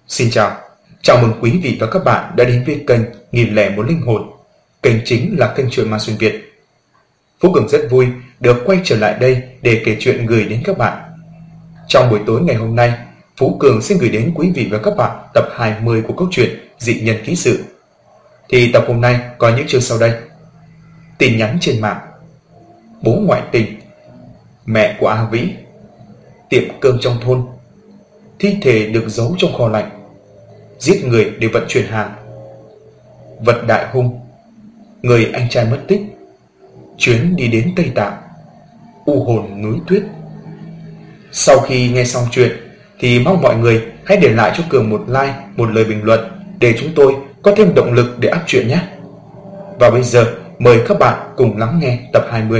Xin chào mừng quý vị và các bạn đã đến với kênh Nghìn Lẻ Một Linh Hồn. Kênh chính là kênh truyện ma xuyên Việt. Phú Cường rất vui được quay trở lại đây để kể chuyện gửi đến các bạn. Trong buổi tối ngày hôm nay, Phú Cường xin gửi đến quý vị và các bạn tập 20 của câu chuyện Dị Nhân Ký Sự. Thì tập hôm nay có những chương sau đây: tin nhắn trên mạng, bố ngoại tình, mẹ của A Vĩ, tiệm cơm trong thôn, thi thể được giấu trong kho lạnh, giết người để vận chuyển hàng, vật đại hung, người anh trai mất tích, chuyến đi đến Tây Tạng, u hồn núi tuyết. Sau khi nghe xong chuyện thì mong mọi người hãy để lại cho Cường một like, một lời bình luận để chúng tôi có thêm động lực để áp chuyện nhé. Và bây giờ mời các bạn cùng lắng nghe tập 20.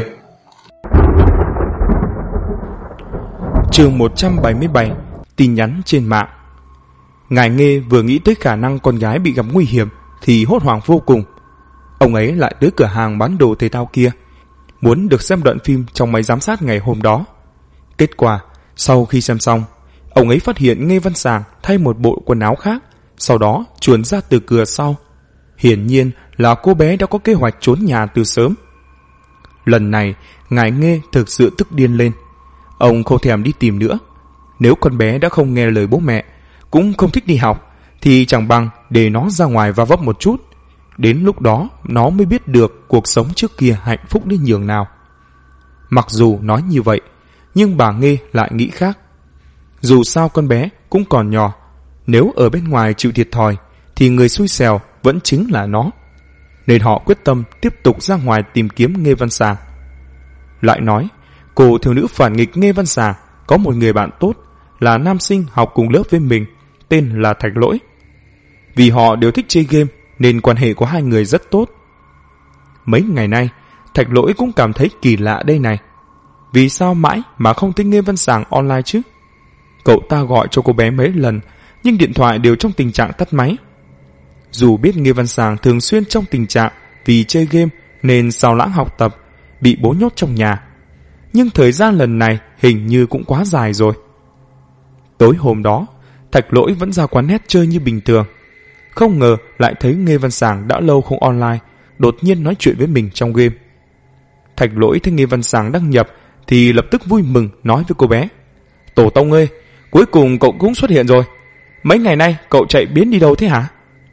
Chương 177: tin nhắn trên mạng. Ngài Nghê vừa nghĩ tới khả năng con gái bị gặp nguy hiểm thì hốt hoảng vô cùng. Ông ấy lại tới cửa hàng bán đồ thể thao kia, muốn được xem đoạn phim trong máy giám sát ngày hôm đó. Kết quả, sau khi xem xong, ông ấy phát hiện Nghê Văn Sàng thay một bộ quần áo khác, sau đó chuồn ra từ cửa sau. Hiển nhiên là cô bé đã có kế hoạch trốn nhà từ sớm. Lần này, Ngài Nghê thực sự tức điên lên. Ông không thèm đi tìm nữa. Nếu con bé đã không nghe lời bố mẹ, cũng không thích đi học, thì chẳng bằng để nó ra ngoài va vấp một chút. Đến lúc đó nó mới biết được cuộc sống trước kia hạnh phúc đến nhường nào. Mặc dù nói như vậy, nhưng bà Nghê lại nghĩ khác. Dù sao con bé cũng còn nhỏ, nếu ở bên ngoài chịu thiệt thòi thì người xui xẻo vẫn chính là nó. Nên họ quyết tâm tiếp tục ra ngoài tìm kiếm Nghê Văn Sàng. Lại nói, cô thiếu nữ phản nghịch Nghê Văn Sàng có một người bạn tốt, là nam sinh học cùng lớp với mình, tên là Thạch Lỗi. Vì họ đều thích chơi game nên quan hệ của hai người rất tốt. Mấy ngày nay, Thạch Lỗi cũng cảm thấy kỳ lạ đây này. Vì sao mãi mà không thấy Nghê Văn Sàng online chứ? Cậu ta gọi cho cô bé mấy lần, nhưng điện thoại đều trong tình trạng tắt máy. Dù biết Nghê Văn Sàng thường xuyên trong tình trạng vì chơi game nên sao lãng học tập, bị bố nhốt trong nhà, nhưng thời gian lần này hình như cũng quá dài rồi. Tối hôm đó, Thạch Lỗi vẫn ra quán net chơi như bình thường. Không ngờ lại thấy Nghê Văn Sàng đã lâu không online, đột nhiên nói chuyện với mình trong game. Thạch Lỗi thấy Nghê Văn Sàng đăng nhập thì lập tức vui mừng nói với cô bé: "Tổ tông ơi, cuối cùng cậu cũng xuất hiện rồi. Mấy ngày nay cậu chạy biến đi đâu thế hả?"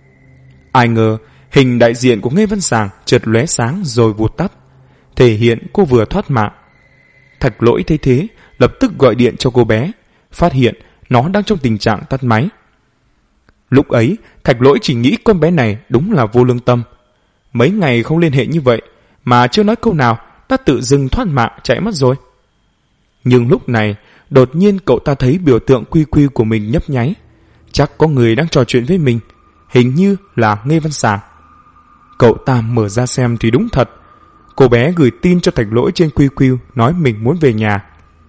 Ai ngờ hình đại diện của Nghê Văn Sàng chợt lóe sáng rồi vụt tắt, thể hiện cô vừa thoát mạng. Thạch Lỗi thấy thế lập tức gọi điện cho cô bé, phát hiện nó đang trong tình trạng tắt máy. Lúc ấy Thạch Lỗi chỉ nghĩ con bé này đúng là vô lương tâm. Mấy ngày không liên hệ như vậy mà chưa nói câu nào đã tự dưng thoát mạng chạy mất rồi. Nhưng lúc này đột nhiên cậu ta thấy biểu tượng QQ của mình nhấp nháy. Chắc có người đang trò chuyện với mình, hình như là Nghê Văn Sàng. Cậu ta mở ra xem thì đúng thật. Cô bé gửi tin cho Thạch Lỗi trên QQ nói mình muốn về nhà.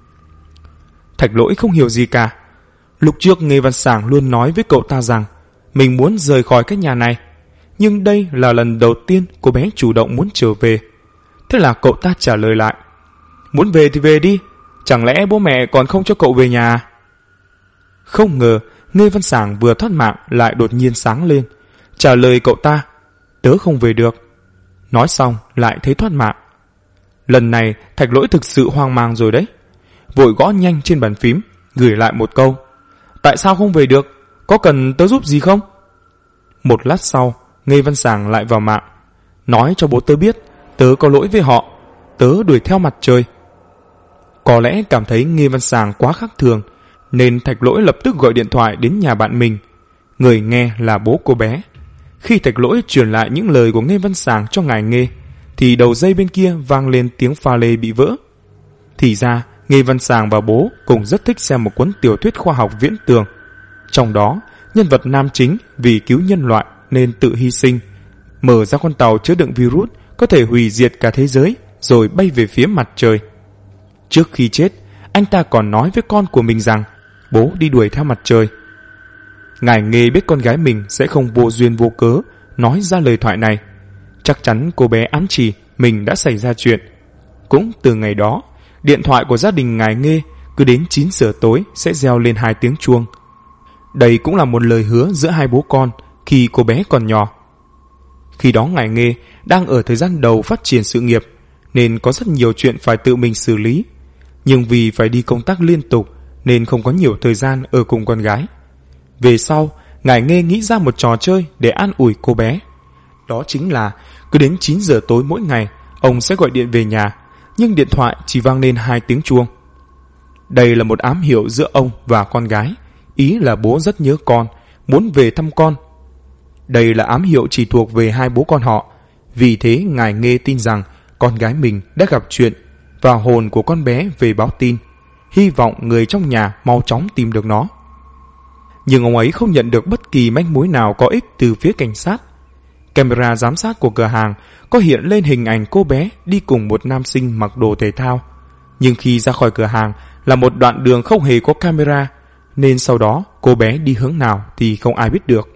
Thạch Lỗi không hiểu gì cả. Lúc trước Nghê Văn Sàng luôn nói với cậu ta rằng mình muốn rời khỏi cái nhà này, nhưng đây là lần đầu tiên cô bé chủ động muốn trở về. Thế là cậu ta trả lời lại: "Muốn về thì về đi, chẳng lẽ bố mẹ còn không cho cậu về nhà?" Không ngờ Nghê Văn Sàng vừa thoát mạng lại đột nhiên sáng lên, trả lời cậu ta: "Tớ không về được." Nói xong lại thấy thoát mạng. Lần này Thạch Lỗi thực sự hoang mang rồi đấy. Vội gõ nhanh trên bàn phím, gửi lại một câu: "Tại sao không về được? Có cần tớ giúp gì không?" Một lát sau, Nghê Văn Sàng lại vào mạng: "Nói cho bố tớ biết tớ có lỗi với họ, tớ đuổi theo mặt trời." Có lẽ cảm thấy Nghê Văn Sàng quá khác thường nên Thạch Lỗi lập tức gọi điện thoại đến nhà bạn mình. Người nghe là bố cô bé. Khi Thạch Lỗi truyền lại những lời của Nghê Văn Sàng cho ngài Nghê thì đầu dây bên kia vang lên tiếng pha lê bị vỡ. Thì ra Nghê Văn Sàng và bố cùng rất thích xem một cuốn tiểu thuyết khoa học viễn tưởng. Trong đó, nhân vật nam chính vì cứu nhân loại nên tự hy sinh, mở ra con tàu chứa đựng virus có thể hủy diệt cả thế giới rồi bay về phía mặt trời. Trước khi chết, anh ta còn nói với con của mình rằng bố đi đuổi theo mặt trời. Ngài Nghê biết con gái mình sẽ không vô duyên vô cớ nói ra lời thoại này. Chắc chắn cô bé ám chỉ mình đã xảy ra chuyện. Cũng từ ngày đó, điện thoại của gia đình ngài Nghê cứ đến 9 giờ tối sẽ reo lên 2 tiếng chuông. Đây cũng là một lời hứa giữa hai bố con khi cô bé còn nhỏ. Khi đó Ngải Nghê đang ở thời gian đầu phát triển sự nghiệp, nên có rất nhiều chuyện phải tự mình xử lý. Nhưng vì phải đi công tác liên tục nên không có nhiều thời gian ở cùng con gái. Về sau, Ngải Nghê nghĩ ra một trò chơi để an ủi cô bé. Đó chính là cứ đến 9 giờ tối mỗi ngày, ông sẽ gọi điện về nhà, nhưng điện thoại chỉ vang lên 2 tiếng chuông. Đây là một ám hiệu giữa ông và con gái, ý là bố rất nhớ con, muốn về thăm con. Đây là ám hiệu chỉ thuộc về hai bố con họ, vì thế Ngải Nghê tin rằng con gái mình đã gặp chuyện và hồn của con bé về báo tin, hy vọng người trong nhà mau chóng tìm được nó. Nhưng ông ấy không nhận được bất kỳ manh mối nào có ích từ phía cảnh sát. Camera giám sát của cửa hàng có hiện lên hình ảnh cô bé đi cùng một nam sinh mặc đồ thể thao. Nhưng khi ra khỏi cửa hàng là một đoạn đường không hề có camera, nên sau đó cô bé đi hướng nào thì không ai biết được.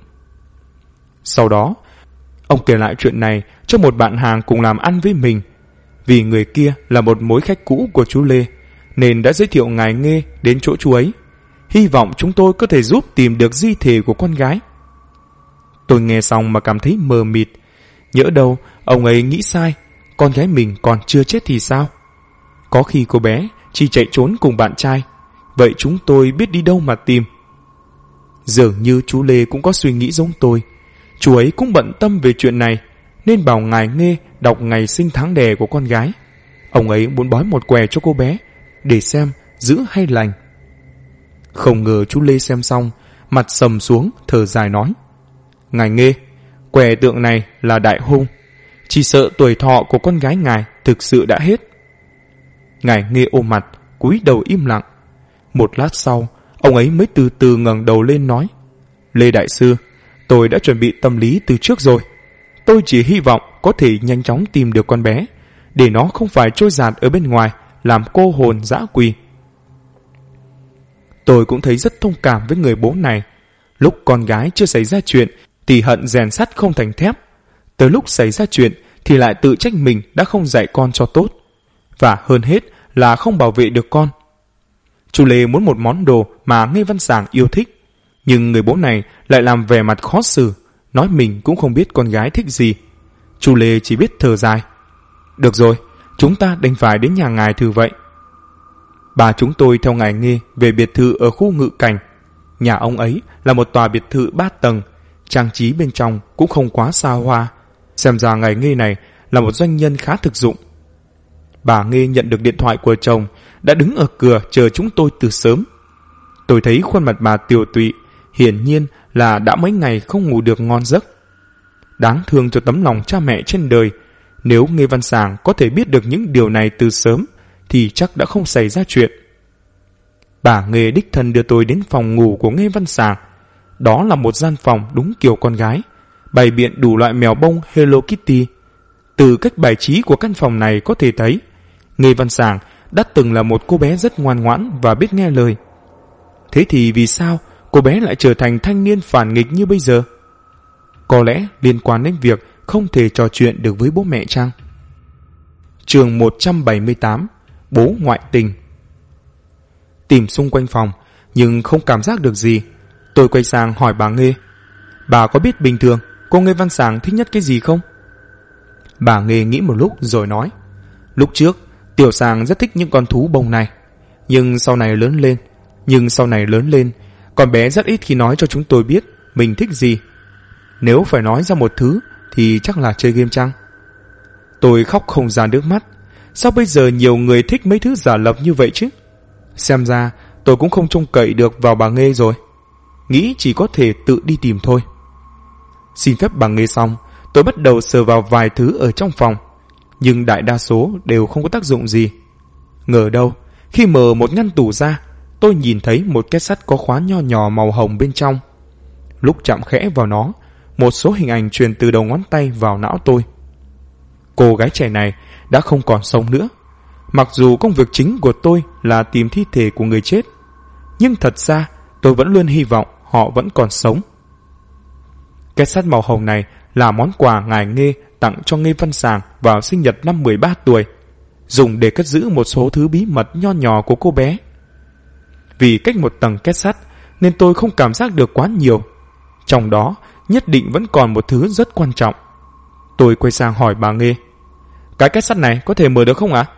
Sau đó, ông kể lại chuyện này cho một bạn hàng cùng làm ăn với mình. Vì người kia là một mối khách cũ của chú Lê, nên đã giới thiệu Ngải Nghê đến chỗ chú ấy, hy vọng chúng tôi có thể giúp tìm được di thể của con gái. Tôi nghe xong mà cảm thấy mờ mịt. Nhỡ đâu ông ấy nghĩ sai, con gái mình còn chưa chết thì sao? Có khi cô bé chỉ chạy trốn cùng bạn trai, vậy chúng tôi biết đi đâu mà tìm? Dường như chú Lê cũng có suy nghĩ giống tôi. Chú ấy cũng bận tâm về chuyện này, nên bảo Ngải Nghê đọc ngày sinh tháng đẻ của con gái. Ông ấy muốn bói một quẻ cho cô bé, để xem giữ hay lành. Không ngờ chú Lê xem xong, mặt sầm xuống, thở dài nói: Ngải Nghê, quẻ tượng này là đại hung, chỉ sợ tuổi thọ của con gái ngài thực sự đã hết. Ngải Nghê ôm mặt, cúi đầu im lặng. Một lát sau, ông ấy mới từ từ ngẩng đầu lên nói: Lê đại sư, tôi đã chuẩn bị tâm lý từ trước rồi. Tôi chỉ hy vọng có thể nhanh chóng tìm được con bé, để nó không phải trôi dạt ở bên ngoài, làm cô hồn dã quỷ. Tôi cũng thấy rất thông cảm với người bố này. Lúc con gái chưa xảy ra chuyện thì hận rèn sắt không thành thép, tới lúc xảy ra chuyện thì lại tự trách mình đã không dạy con cho tốt, và hơn hết là không bảo vệ được con. Chú Lê muốn một món đồ mà Nghê Văn Sảng yêu thích, nhưng người bố này lại làm vẻ mặt khó xử, nói mình cũng không biết con gái thích gì. Chú Lê chỉ biết thở dài: Được rồi, chúng ta đành phải đến nhà ngài thử vậy. Bà chúng tôi theo Ngải Nghê về biệt thự ở khu Ngự Cảnh. Nhà ông ấy là một tòa biệt thự 3 tầng, trang trí bên trong cũng không quá xa hoa. Xem ra Ngải Nghê này là một doanh nhân khá thực dụng. Bà Nghê nhận được điện thoại của chồng, đã đứng ở cửa chờ chúng tôi từ sớm. Tôi thấy khuôn mặt bà tiều tụy, hiển nhiên là đã mấy ngày không ngủ được ngon giấc. Đáng thương cho tấm lòng cha mẹ trên đời. Nếu Nghê Văn Sảng có thể biết được những điều này từ sớm thì chắc đã không xảy ra chuyện. Bà Nghê đích thân đưa tôi đến phòng ngủ của Nghê Văn Sảng. Đó là một gian phòng đúng kiểu con gái, bày biện đủ loại mèo bông Hello Kitty. Từ cách bài trí của căn phòng này có thể thấy Nghê Văn Sảng đã từng là một cô bé rất ngoan ngoãn và biết nghe lời. Thế thì vì sao cô bé lại trở thành thanh niên phản nghịch như bây giờ? Có lẽ liên quan đến việc không thể trò chuyện được với bố mẹ chăng? Chương 178: Bố ngoại tình. Tìm xung quanh phòng nhưng không cảm giác được gì. Tôi quay sang hỏi bà Nghê: Bà có biết bình thường cô Nghê Văn Sảng thích nhất cái gì không? Bà Nghê nghĩ một lúc rồi nói: Lúc trước Tiểu Sảng rất thích những con thú bông này, nhưng sau này lớn lên con bé rất ít khi nói cho chúng tôi biết mình thích gì. Nếu phải nói ra một thứ thì chắc là chơi game chăng? Tôi khóc không ra nước mắt. Sao bây giờ nhiều người thích mấy thứ giả lập như vậy chứ? Xem ra tôi cũng không trông cậy được vào bà Nghê rồi. Nghĩ chỉ có thể tự đi tìm thôi. Xin phép bà Nghê xong, tôi bắt đầu sờ vào vài thứ ở trong phòng, nhưng đại đa số đều không có tác dụng gì. Ngờ đâu, khi mở một ngăn tủ ra, tôi nhìn thấy một két sắt có khóa nho nhỏ màu hồng bên trong. Lúc chạm khẽ vào nó, một số hình ảnh truyền từ đầu ngón tay vào não tôi. Cô gái trẻ này đã không còn sống nữa. Mặc dù công việc chính của tôi là tìm thi thể của người chết, nhưng thật ra tôi vẫn luôn hy vọng họ vẫn còn sống. Két sắt màu hồng này là món quà Ngải Nghê tặng cho Nghê Văn Sảng vào sinh nhật năm 13 tuổi, dùng để cất giữ một số thứ bí mật nho nhỏ của cô bé. Vì cách một tầng két sắt nên tôi không cảm giác được quá nhiều. Trong đó nhất định vẫn còn một thứ rất quan trọng. Tôi quay sang hỏi bà Nghê: cái két sắt này có thể mở được không ạ?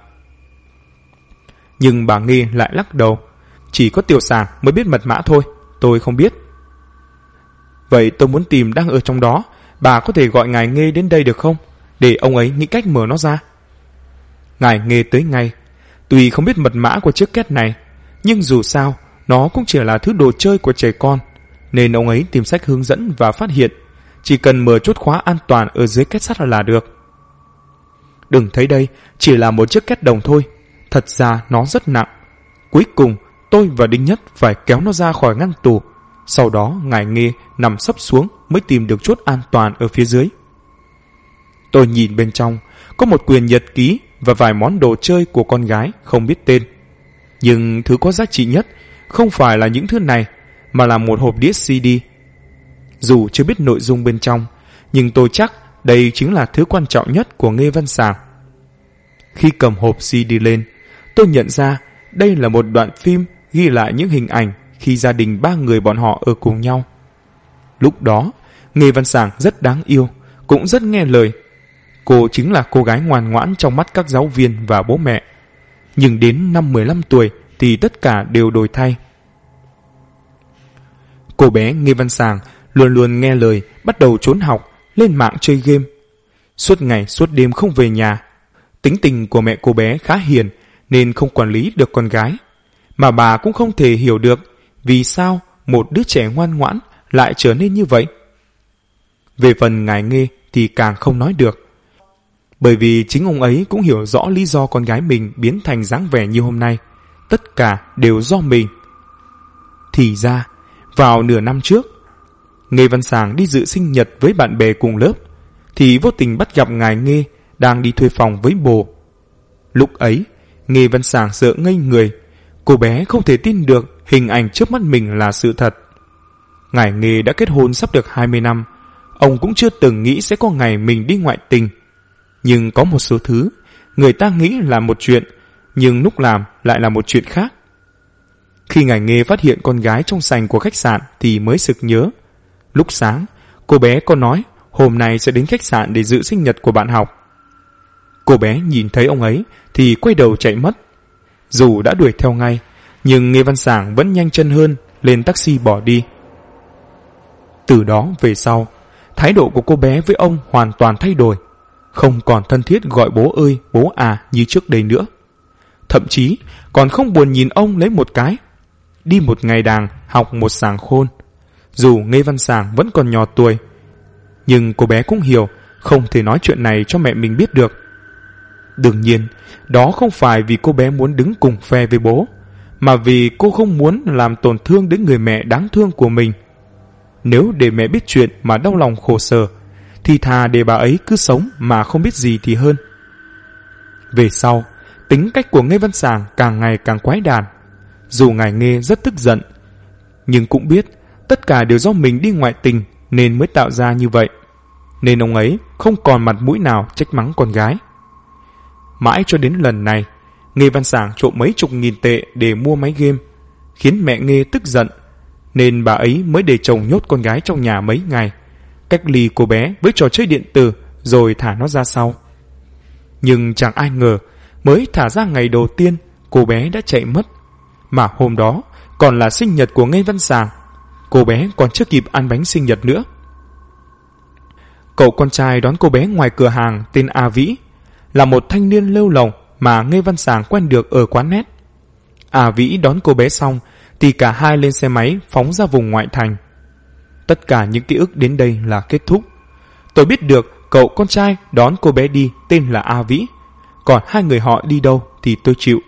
Nhưng bà Nghê lại lắc đầu: chỉ có Tiểu Sàng mới biết mật mã thôi, tôi không biết. Vậy tôi muốn tìm đang ở trong đó, bà có thể gọi ngài Nghê đến đây được không, để ông ấy nghĩ cách mở nó ra? Ngài Nghê tới ngay. Tuy không biết mật mã của chiếc két này, nhưng dù sao nó cũng chỉ là thứ đồ chơi của trẻ con, nên ông ấy tìm sách hướng dẫn và phát hiện chỉ cần mở chốt khóa an toàn ở dưới két sắt là được. Đừng thấy đây chỉ là một chiếc két đồng thôi, thật ra nó rất nặng. Cuối cùng tôi và Đinh Nhất phải kéo nó ra khỏi ngăn tủ. Sau đó ngài Nghê nằm sấp xuống mới tìm được chốt an toàn ở phía dưới. Tôi nhìn bên trong, có một quyển nhật ký và vài món đồ chơi của con gái không biết tên. Nhưng thứ có giá trị nhất không phải là những thứ này, mà là một hộp đĩa CD. Dù chưa biết nội dung bên trong, nhưng tôi chắc đây chính là thứ quan trọng nhất của Nghê Văn Sàng. Khi cầm hộp CD lên, tôi nhận ra đây là một đoạn phim ghi lại những hình ảnh khi gia đình ba người bọn họ ở cùng nhau. Lúc đó, Nghê Văn Sàng rất đáng yêu, cũng rất nghe lời. Cô chính là cô gái ngoan ngoãn trong mắt các giáo viên và bố mẹ. Nhưng đến năm 15 tuổi thì tất cả đều đổi thay. Cô bé Nghê Văn Sàng luôn luôn nghe lời, bắt đầu trốn học, lên mạng chơi game. Suốt ngày suốt đêm không về nhà. Tính tình của mẹ cô bé khá hiền nên không quản lý được con gái. Mà bà cũng không thể hiểu được vì sao một đứa trẻ ngoan ngoãn lại trở nên như vậy. Về phần ngài Nghê thì càng không nói được. Bởi vì chính ông ấy cũng hiểu rõ lý do con gái mình biến thành dáng vẻ như hôm nay. Tất cả đều do mình. Thì ra, vào nửa năm trước, Nghê Văn Sàng đi dự sinh nhật với bạn bè cùng lớp, thì vô tình bắt gặp ngài Nghê đang đi thuê phòng với bồ. Lúc ấy, Nghê Văn Sàng sợ ngây người. Cô bé không thể tin được hình ảnh trước mắt mình là sự thật. Ngài Nghê đã kết hôn sắp được 20 năm. Ông cũng chưa từng nghĩ sẽ có ngày mình đi ngoại tình. Nhưng có một số thứ người ta nghĩ là một chuyện, nhưng lúc làm lại là một chuyện khác. Khi ngài Nghê phát hiện con gái trong sảnh của khách sạn thì mới sực nhớ. Lúc sáng, cô bé có nói hôm nay sẽ đến khách sạn để dự sinh nhật của bạn học. Cô bé nhìn thấy ông ấy thì quay đầu chạy mất. Dù đã đuổi theo ngay, nhưng Nghê Văn Sàng vẫn nhanh chân hơn, lên taxi bỏ đi. Từ đó về sau, thái độ của cô bé với ông hoàn toàn thay đổi. Không còn thân thiết gọi bố ơi, bố à như trước đây nữa. Thậm chí còn không buồn nhìn ông lấy một cái. Đi một ngày đàng, học một sàng khôn. Dù Nghê Văn Sàng vẫn còn nhỏ tuổi, nhưng cô bé cũng hiểu không thể nói chuyện này cho mẹ mình biết được. Đương nhiên, đó không phải vì cô bé muốn đứng cùng phe với bố, mà vì cô không muốn làm tổn thương đến người mẹ đáng thương của mình. Nếu để mẹ biết chuyện mà đau lòng khổ sở, thì thà để bà ấy cứ sống mà không biết gì thì hơn. Về sau, tính cách của Nghê Văn Sàng càng ngày càng quái đản. Dù ngài Nghê rất tức giận, nhưng cũng biết tất cả đều do mình đi ngoại tình nên mới tạo ra như vậy. Nên ông ấy không còn mặt mũi nào trách mắng con gái. Mãi cho đến lần này, Nghê Văn Sàng trộm mấy chục nghìn tệ để mua máy game, khiến mẹ Nghê tức giận, nên bà ấy mới để chồng nhốt con gái trong nhà mấy ngày, cách ly cô bé với trò chơi điện tử rồi thả nó ra sau. Nhưng chẳng ai ngờ, mới thả ra ngày đầu tiên, cô bé đã chạy mất. Mà hôm đó còn là sinh nhật của Nghê Văn Sàng. Cô bé còn chưa kịp ăn bánh sinh nhật nữa. Cậu con trai đón cô bé ngoài cửa hàng tên A Vĩ, là một thanh niên lêu lồng mà Nghê Văn Sàng quen được ở quán net. A Vĩ đón cô bé xong thì cả hai lên xe máy phóng ra vùng ngoại thành. Tất cả những ký ức đến đây là kết thúc. Tôi biết được cậu con trai đón cô bé đi tên là A Vĩ, còn hai người họ đi đâu thì tôi chịu.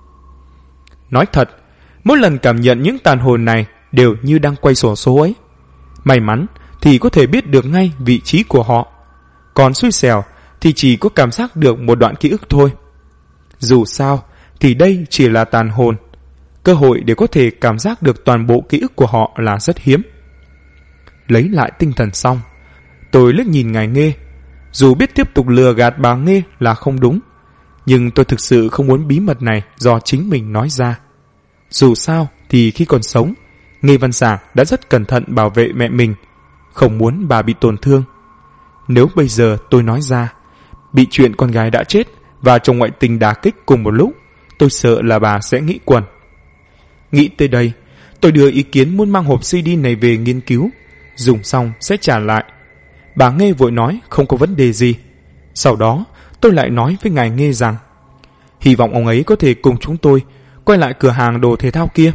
Nói thật, mỗi lần cảm nhận những tàn hồn này đều như đang quay xổ số ấy. May mắn thì có thể biết được ngay vị trí của họ, còn xui xẻo thì chỉ có cảm giác được một đoạn ký ức thôi. Dù sao thì đây chỉ là tàn hồn. Cơ hội để có thể cảm giác được toàn bộ ký ức của họ là rất hiếm. Lấy lại tinh thần xong, tôi liếc nhìn ngài Nghê. Dù biết tiếp tục lừa gạt bà Nghê là không đúng, nhưng tôi thực sự không muốn bí mật này do chính mình nói ra. Dù sao thì khi còn sống, Nghe Văn Sàng đã rất cẩn thận bảo vệ mẹ mình, không muốn bà bị tổn thương. Nếu bây giờ tôi nói ra, bị chuyện con gái đã chết và chồng ngoại tình đả kích cùng một lúc, tôi sợ là bà sẽ nghĩ quẩn. Nghĩ tới đây, tôi đưa ý kiến muốn mang hộp CD này về nghiên cứu, dùng xong sẽ trả lại. Bà Nghê vội nói không có vấn đề gì. Sau đó, tôi lại nói với ngài Nghê rằng hy vọng ông ấy có thể cùng chúng tôi quay lại cửa hàng đồ thể thao kia.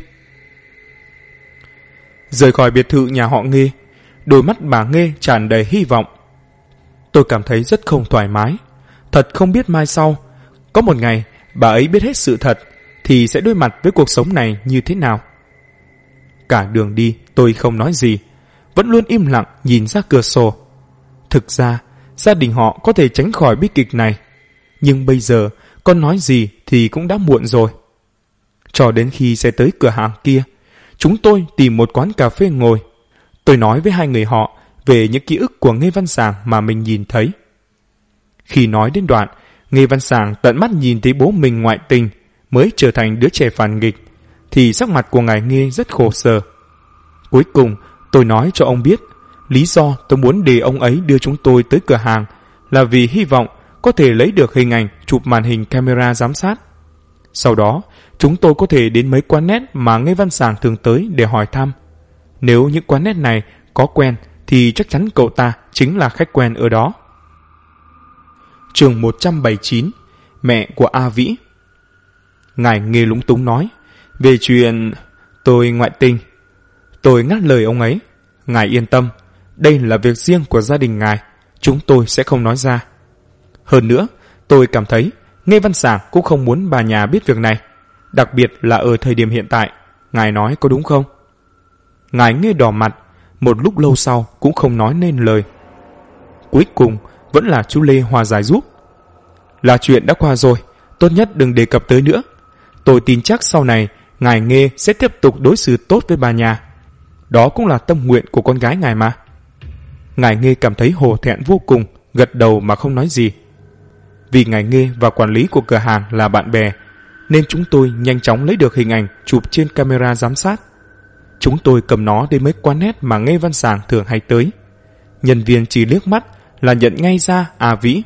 Rời khỏi biệt thự nhà họ Nghê, đôi mắt bà Nghê tràn đầy hy vọng. Tôi cảm thấy rất không thoải mái. Thật không biết mai sau, có một ngày bà ấy biết hết sự thật thì sẽ đối mặt với cuộc sống này như thế nào. Cả đường đi tôi không nói gì, vẫn luôn im lặng nhìn ra cửa sổ. Thực ra, gia đình họ có thể tránh khỏi bi kịch này, nhưng bây giờ con nói gì thì cũng đã muộn rồi. Cho đến khi xe tới cửa hàng kia, chúng tôi tìm một quán cà phê ngồi. Tôi nói với hai người họ về những ký ức của Nghê Văn Sàng mà mình nhìn thấy. Khi nói đến đoạn, Nghê Văn Sàng tận mắt nhìn thấy bố mình ngoại tình mới trở thành đứa trẻ phản nghịch, thì sắc mặt của ngài Nghê rất khổ sở. Cuối cùng, tôi nói cho ông biết, lý do tôi muốn để ông ấy đưa chúng tôi tới cửa hàng là vì hy vọng có thể lấy được hình ảnh chụp màn hình camera giám sát. Sau đó, chúng tôi có thể đến mấy quán net mà Nghê Văn Sàng thường tới để hỏi thăm. Nếu những quán net này có quen thì chắc chắn cậu ta chính là khách quen ở đó. Chương 179, mẹ của A Vĩ. Ngài Nghê lúng túng nói, về chuyện tôi ngoại tình. Tôi ngắt lời ông ấy, ngài yên tâm, đây là việc riêng của gia đình ngài, chúng tôi sẽ không nói ra. Hơn nữa, tôi cảm thấy Nghê Văn Sàng cũng không muốn bà nhà biết việc này, đặc biệt là ở thời điểm hiện tại. Ngài nói có đúng không? Ngài Nghê đỏ mặt, một lúc lâu sau cũng không nói nên lời. Cuối cùng vẫn là chú Lê hòa giải giúp. Là chuyện đã qua rồi, tốt nhất đừng đề cập tới nữa. Tôi tin chắc sau này ngài Nghê sẽ tiếp tục đối xử tốt với bà nhà. Đó cũng là tâm nguyện của con gái ngài mà. Ngài Nghê cảm thấy hổ thẹn vô cùng, gật đầu mà không nói gì. Vì ngài Nghê và quản lý của cửa hàng là bạn bè, nên chúng tôi nhanh chóng lấy được hình ảnh chụp trên camera giám sát. Chúng tôi cầm nó đến mấy quán net mà Nghê Văn Sàng thường hay tới. Nhân viên chỉ liếc mắt là nhận ngay ra A Vĩ.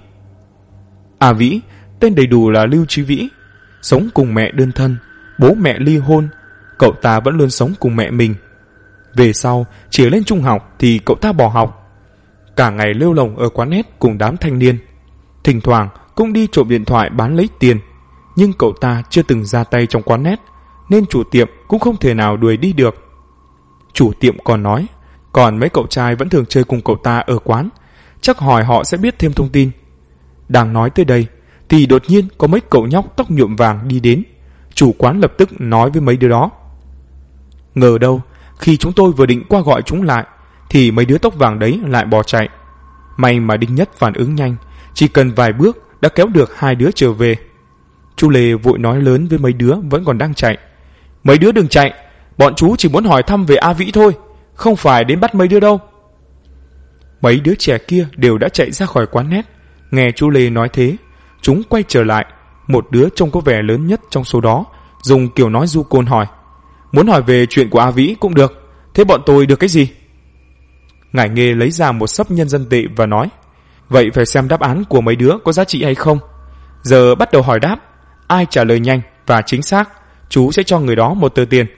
A Vĩ, tên đầy đủ là Lưu Chí Vĩ, sống cùng mẹ đơn thân, bố mẹ ly hôn. Cậu ta vẫn luôn sống cùng mẹ mình. Về sau, chỉ lên trung học thì cậu ta bỏ học, cả ngày lêu lồng ở quán net cùng đám thanh niên. Thỉnh thoảng cũng đi trộm điện thoại bán lấy tiền. Nhưng cậu ta chưa từng ra tay trong quán net, nên chủ tiệm cũng không thể nào đuổi đi được. Chủ tiệm còn nói, còn mấy cậu trai vẫn thường chơi cùng cậu ta ở quán, chắc hỏi họ sẽ biết thêm thông tin. Đang nói tới đây thì đột nhiên có mấy cậu nhóc tóc nhuộm vàng đi đến. Chủ quán lập tức nói với mấy đứa đó. Ngờ đâu, khi chúng tôi vừa định qua gọi chúng lại thì mấy đứa tóc vàng đấy lại bỏ chạy. May mà Đinh Nhất phản ứng nhanh, chỉ cần vài bước đã kéo được hai đứa trở về. Chú Lê vội nói lớn với mấy đứa vẫn còn đang chạy, mấy đứa đừng chạy, bọn chú chỉ muốn hỏi thăm về A Vĩ thôi, không phải đến bắt mấy đứa đâu. Mấy đứa trẻ kia đều đã chạy ra khỏi quán net. Nghe chú Lê nói thế, chúng quay trở lại. Một đứa trông có vẻ lớn nhất trong số đó dùng kiểu nói du côn hỏi, muốn hỏi về chuyện của A Vĩ cũng được, thế bọn tôi được cái gì? Ngải Nghê lấy ra một xấp nhân dân tệ và nói, vậy phải xem đáp án của mấy đứa có giá trị hay không. Giờ bắt đầu hỏi đáp, ai trả lời nhanh và chính xác, chú sẽ cho người đó một tờ tiền.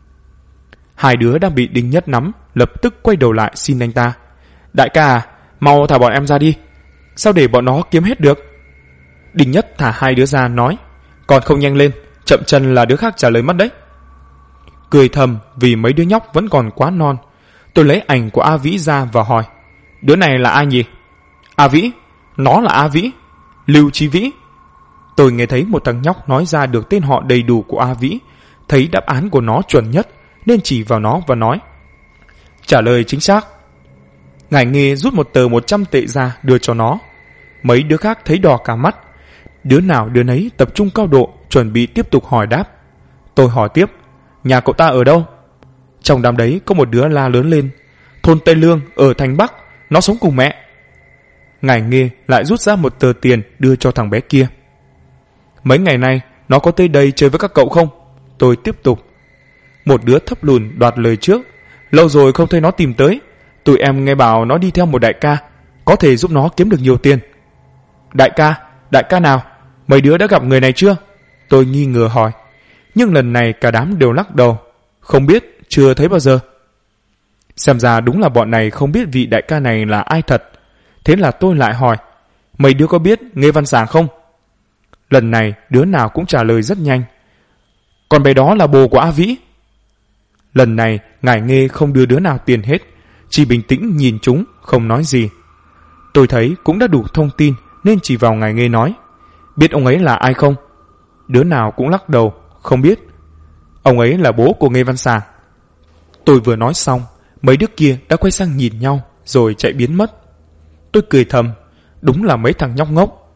Hai đứa đang bị Đinh Nhất nắm lập tức quay đầu lại xin anh ta, đại ca à, mau thả bọn em ra đi, sao để bọn nó kiếm hết được? Đinh Nhất thả hai đứa ra nói, còn không nhanh lên, chậm chân là đứa khác trả lời mất đấy. Cười thầm vì mấy đứa nhóc vẫn còn quá non, tôi lấy ảnh của A Vĩ ra và hỏi, đứa này là ai nhỉ? A Vĩ, nó là A Vĩ, Lưu Chí Vĩ. Tôi nghe thấy một thằng nhóc nói ra được tên họ đầy đủ của A Vĩ, thấy đáp án của nó chuẩn nhất nên chỉ vào nó và nói, trả lời chính xác. Ngải Nghê rút một tờ 100 tệ ra đưa cho nó. Mấy đứa khác thấy đỏ cả mắt, đứa nào đứa nấy tập trung cao độ chuẩn bị tiếp tục hỏi đáp. Tôi hỏi tiếp, nhà cậu ta ở đâu? Trong đám đấy có một đứa la lớn lên, thôn Tây Lương ở thành Bắc, nó sống cùng mẹ. Ngải Nghê lại rút ra một tờ tiền đưa cho thằng bé kia. Mấy ngày nay nó có tới đây chơi với các cậu không? Tôi tiếp tục. Một đứa thấp lùn đoạt lời trước. Lâu rồi không thấy nó tìm tới. Tụi em nghe bảo nó đi theo một đại ca, có thể giúp nó kiếm được nhiều tiền. Đại ca nào? Mấy đứa đã gặp người này chưa? Tôi nghi ngờ hỏi. Nhưng lần này cả đám đều lắc đầu. Không biết, chưa thấy bao giờ. Xem ra đúng là bọn này không biết vị đại ca này là ai thật. Thế là tôi lại hỏi, mấy đứa có biết Nghê Văn Sàng không? Lần này đứa nào cũng trả lời rất nhanh. Con bé đó là bồ của A Vĩ. Lần này ngài Nghê không đưa đứa nào tiền hết, chỉ bình tĩnh nhìn chúng, không nói gì. Tôi thấy cũng đã đủ thông tin nên chỉ vào ngài Nghê nói, biết ông ấy là ai không? Đứa nào cũng lắc đầu, không biết. Ông ấy là bố của Nghê Văn Sàng. Tôi vừa nói xong, mấy đứa kia đã quay sang nhìn nhau rồi chạy biến mất. Tôi cười thầm, đúng là mấy thằng nhóc ngốc.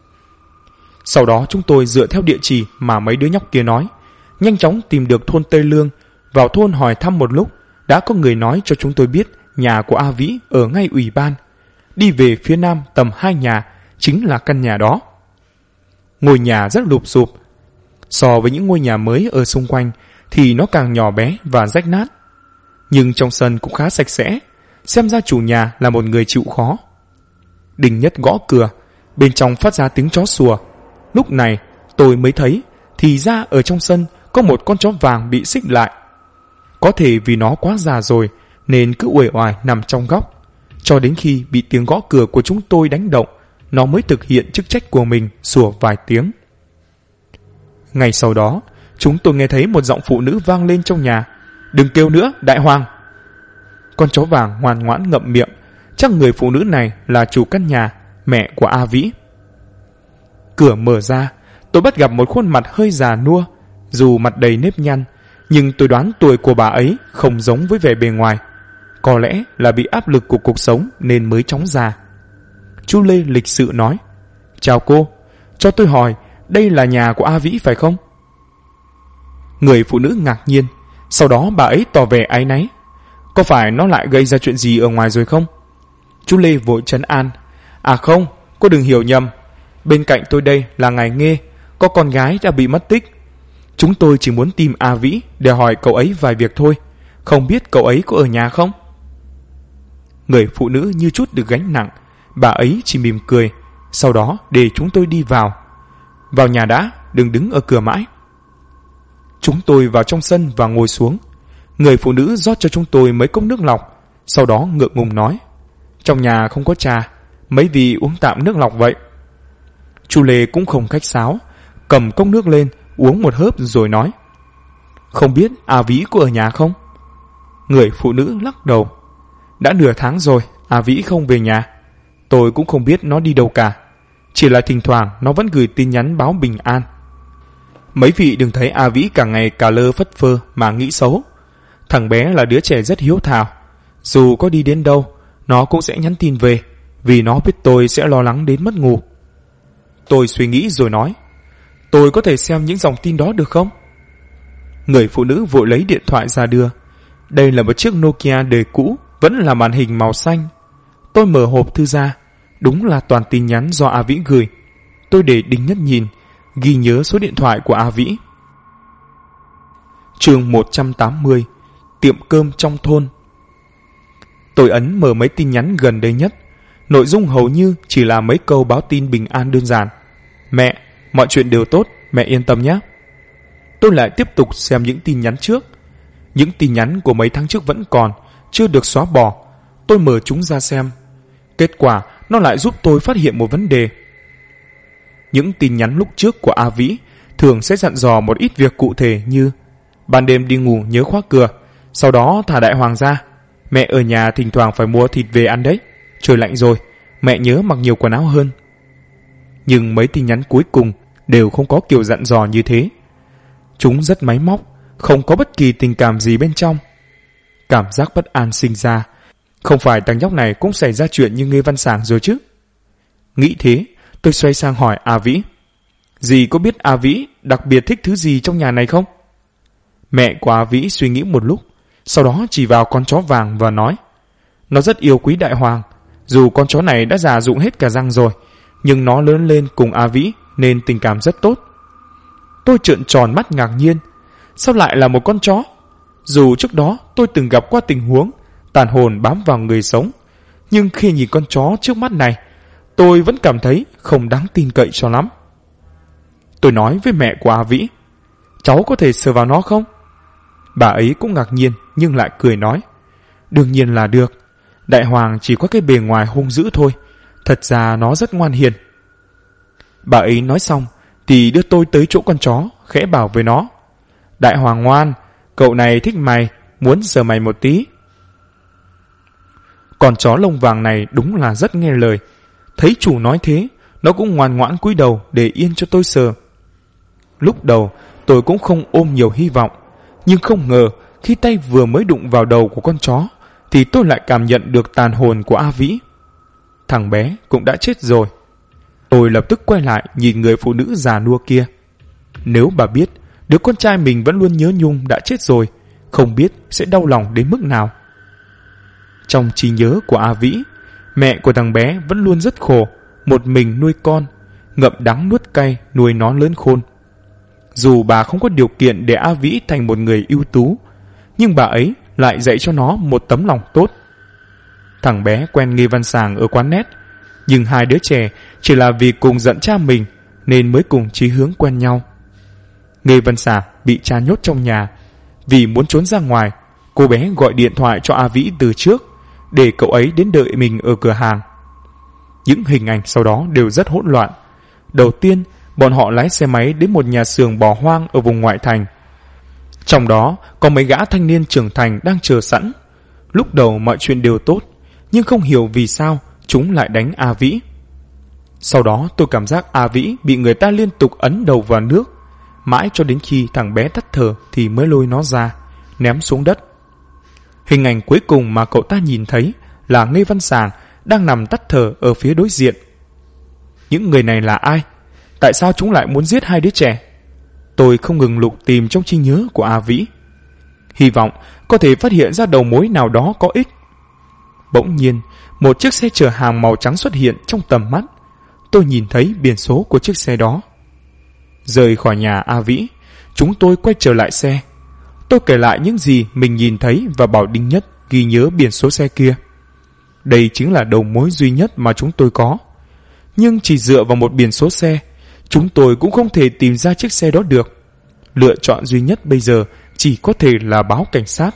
Sau đó chúng tôi dựa theo địa chỉ mà mấy đứa nhóc kia nói, nhanh chóng tìm được thôn Tây Lương. Vào thôn hỏi thăm một lúc, đã có người nói cho chúng tôi biết nhà của A Vĩ ở ngay ủy ban. Đi về phía nam tầm 2 nhà, chính là căn nhà đó. Ngôi nhà rất lụp xụp. So với những ngôi nhà mới ở xung quanh thì nó càng nhỏ bé và rách nát. Nhưng trong sân cũng khá sạch sẽ, xem ra chủ nhà là một người chịu khó. Đình Nhất gõ cửa, bên trong phát ra tiếng chó sủa. Lúc này tôi mới thấy, thì ra ở trong sân có một con chó vàng bị xích lại. Có thể vì nó quá già rồi nên cứ uể oải nằm trong góc. Cho đến khi bị tiếng gõ cửa của chúng tôi đánh động, nó mới thực hiện chức trách của mình, sủa vài tiếng. Ngay sau đó, chúng tôi nghe thấy một giọng phụ nữ vang lên trong nhà. Đừng kêu nữa, đại hoàng. Con chó vàng ngoan ngoãn ngậm miệng. Chắc người phụ nữ này là chủ căn nhà, mẹ của A Vĩ. Cửa mở ra, tôi bắt gặp một khuôn mặt hơi già nua. Dù mặt đầy nếp nhăn, nhưng tôi đoán tuổi của bà ấy không giống với vẻ bề ngoài. Có lẽ là bị áp lực của cuộc sống nên mới chóng già. Chú Lê lịch sự nói, chào cô, cho tôi hỏi, đây là nhà của A Vĩ phải không? Người phụ nữ ngạc nhiên. Sau đó bà ấy tỏ vẻ áy náy. Có phải nó lại gây ra chuyện gì ở ngoài rồi không? Chú Lê vội trấn an. À không, cô đừng hiểu nhầm. Bên cạnh tôi đây là ngài Nghê, có con gái đã bị mất tích. Chúng tôi chỉ muốn tìm A Vĩ để hỏi cậu ấy vài việc thôi. Không biết cậu ấy có ở nhà không? Người phụ nữ như chút được gánh nặng. Bà ấy chỉ mỉm cười. Sau đó để chúng tôi đi vào. Vào nhà đã, đừng đứng ở cửa mãi. Chúng tôi vào trong sân và ngồi xuống. Người phụ nữ rót cho chúng tôi mấy cốc nước lọc. Sau đó ngượng ngùng nói, trong nhà không có trà, mấy vị uống tạm nước lọc vậy. Chú Lê cũng không khách sáo, cầm cốc nước lên uống một hớp rồi nói, không biết A Vĩ có ở nhà không? Người phụ nữ lắc đầu. Đã nửa tháng rồi A Vĩ không về nhà. Tôi cũng không biết nó đi đâu cả. Chỉ là thỉnh thoảng nó vẫn gửi tin nhắn báo bình an. Mấy vị đừng thấy A Vĩ cả ngày cà lơ phất phơ mà nghĩ xấu. Thằng bé là đứa trẻ rất hiếu thảo. Dù có đi đến đâu, nó cũng sẽ nhắn tin về, vì nó biết tôi sẽ lo lắng đến mất ngủ. Tôi suy nghĩ rồi nói, tôi có thể xem những dòng tin đó được không? Người phụ nữ vội lấy điện thoại ra đưa. Đây là một chiếc Nokia đời cũ, vẫn là màn hình màu xanh. Tôi mở hộp thư ra, đúng là toàn tin nhắn do A Vĩ gửi. Tôi để Đinh Nhất nhìn, ghi nhớ số điện thoại của A Vĩ. Chương 180, tiệm cơm trong thôn. Tôi ấn mở mấy tin nhắn gần đây nhất. Nội dung hầu như chỉ là mấy câu báo tin bình an đơn giản. Mẹ, mọi chuyện đều tốt, mẹ yên tâm nhé. Tôi lại tiếp tục xem những tin nhắn trước. Những tin nhắn của mấy tháng trước vẫn còn, chưa được xóa bỏ. Tôi mở chúng ra xem. Kết quả nó lại giúp tôi phát hiện một vấn đề. Những tin nhắn lúc trước của A Vĩ thường sẽ dặn dò một ít việc cụ thể như ban đêm đi ngủ nhớ khóa cửa, sau đó thả đại hoàng ra. Mẹ ở nhà thỉnh thoảng phải mua thịt về ăn đấy. Trời lạnh rồi, mẹ nhớ mặc nhiều quần áo hơn. Nhưng mấy tin nhắn cuối cùng đều không có kiểu dặn dò như thế. Chúng rất máy móc, không có bất kỳ tình cảm gì bên trong. Cảm giác bất an sinh ra. Không phải thằng nhóc này cũng xảy ra chuyện như Nghê Văn Sàng rồi chứ? Nghĩ thế, tôi xoay sang hỏi A Vĩ. Dì có biết A Vĩ đặc biệt thích thứ gì trong nhà này không? Mẹ của A Vĩ suy nghĩ một lúc, sau đó chỉ vào con chó vàng và nói, nó rất yêu quý đại hoàng. Dù con chó này đã già rụng hết cả răng rồi, nhưng nó lớn lên cùng A Vĩ nên tình cảm rất tốt. Tôi trợn tròn mắt ngạc nhiên. Sao lại là một con chó? Dù trước đó tôi từng gặp qua tình huống tàn hồn bám vào người sống, nhưng khi nhìn con chó trước mắt này, tôi vẫn cảm thấy không đáng tin cậy cho lắm. Tôi nói với mẹ của A Vĩ, cháu có thể sờ vào nó không? Bà ấy cũng ngạc nhiên nhưng lại cười nói, đương nhiên là được. Đại Hoàng chỉ có cái bề ngoài hung dữ thôi, thật ra nó rất ngoan hiền. Bà ấy nói xong thì đưa tôi tới chỗ con chó, khẽ bảo với nó, Đại Hoàng ngoan, cậu này thích mày, muốn sờ mày một tí. Con chó lông vàng này đúng là rất nghe lời. Thấy chủ nói thế, nó cũng ngoan ngoãn cúi đầu để yên cho tôi sờ. Lúc đầu tôi cũng không ôm nhiều hy vọng, nhưng không ngờ khi tay vừa mới đụng vào đầu của con chó thì tôi lại cảm nhận được tàn hồn của A Vĩ. Thằng bé cũng đã chết rồi. Tôi lập tức quay lại nhìn người phụ nữ già nua kia. Nếu bà biết đứa con trai mình vẫn luôn nhớ nhung đã chết rồi, không biết sẽ đau lòng đến mức nào. Trong trí nhớ của A Vĩ, mẹ của thằng bé vẫn luôn rất khổ, một mình nuôi con, ngậm đắng nuốt cay nuôi nó lớn khôn. Dù bà không có điều kiện để A Vĩ thành một người ưu tú, nhưng bà ấy lại dạy cho nó một tấm lòng tốt. Thằng bé quen Nghê Văn Sàng ở quán net, nhưng hai đứa trẻ chỉ là vì cùng giận cha mình nên mới cùng chí hướng quen nhau. Nghê Văn Sàng bị cha nhốt trong nhà. Vì muốn trốn ra ngoài, cô bé gọi điện thoại cho A Vĩ từ trước để cậu ấy đến đợi mình ở cửa hàng. Những hình ảnh sau đó đều rất hỗn loạn. Đầu tiên, bọn họ lái xe máy đến một nhà xưởng bỏ hoang ở vùng ngoại thành. Trong đó có mấy gã thanh niên trưởng thành đang chờ sẵn. Lúc đầu mọi chuyện đều tốt, nhưng không hiểu vì sao chúng lại đánh A Vĩ. Sau đó tôi cảm giác A Vĩ bị người ta liên tục ấn đầu vào nước, mãi cho đến khi thằng bé tắt thở thì mới lôi nó ra, ném xuống đất. Hình ảnh cuối cùng mà cậu ta nhìn thấy là Nghê Văn Sàng đang nằm tắt thở ở phía đối diện. Những người này là ai? Tại sao chúng lại muốn giết hai đứa trẻ? Tôi không ngừng lục tìm trong trí nhớ của A Vĩ, hy vọng có thể phát hiện ra đầu mối nào đó có ích. Bỗng nhiên, một chiếc xe chở hàng màu trắng xuất hiện trong tầm mắt. Tôi nhìn thấy biển số của chiếc xe đó. Rời khỏi nhà A Vĩ, chúng tôi quay trở lại xe. Tôi kể lại những gì mình nhìn thấy và bảo Đinh Nhất ghi nhớ biển số xe kia. Đây chính là đầu mối duy nhất mà chúng tôi có. Nhưng chỉ dựa vào một biển số xe, chúng tôi cũng không thể tìm ra chiếc xe đó được. Lựa chọn duy nhất bây giờ chỉ có thể là báo cảnh sát.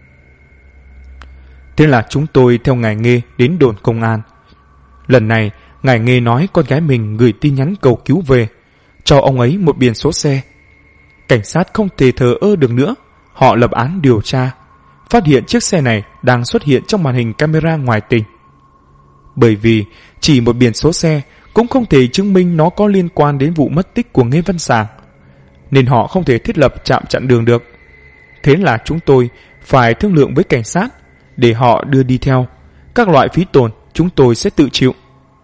Thế là chúng tôi theo ngài Nghê đến đồn công an. Lần này, ngài Nghê nói con gái mình gửi tin nhắn cầu cứu về, cho ông ấy một biển số xe. Cảnh sát không thể thờ ơ được nữa. Họ lập án điều tra, phát hiện chiếc xe này đang xuất hiện trong màn hình camera ngoài tỉnh. Bởi vì chỉ một biển số xe cũng không thể chứng minh nó có liên quan đến vụ mất tích của Nghê Văn Sàng, nên họ không thể thiết lập trạm chặn đường được. Thế là chúng tôi phải thương lượng với cảnh sát để họ đưa đi theo. Các loại phí tổn chúng tôi sẽ tự chịu.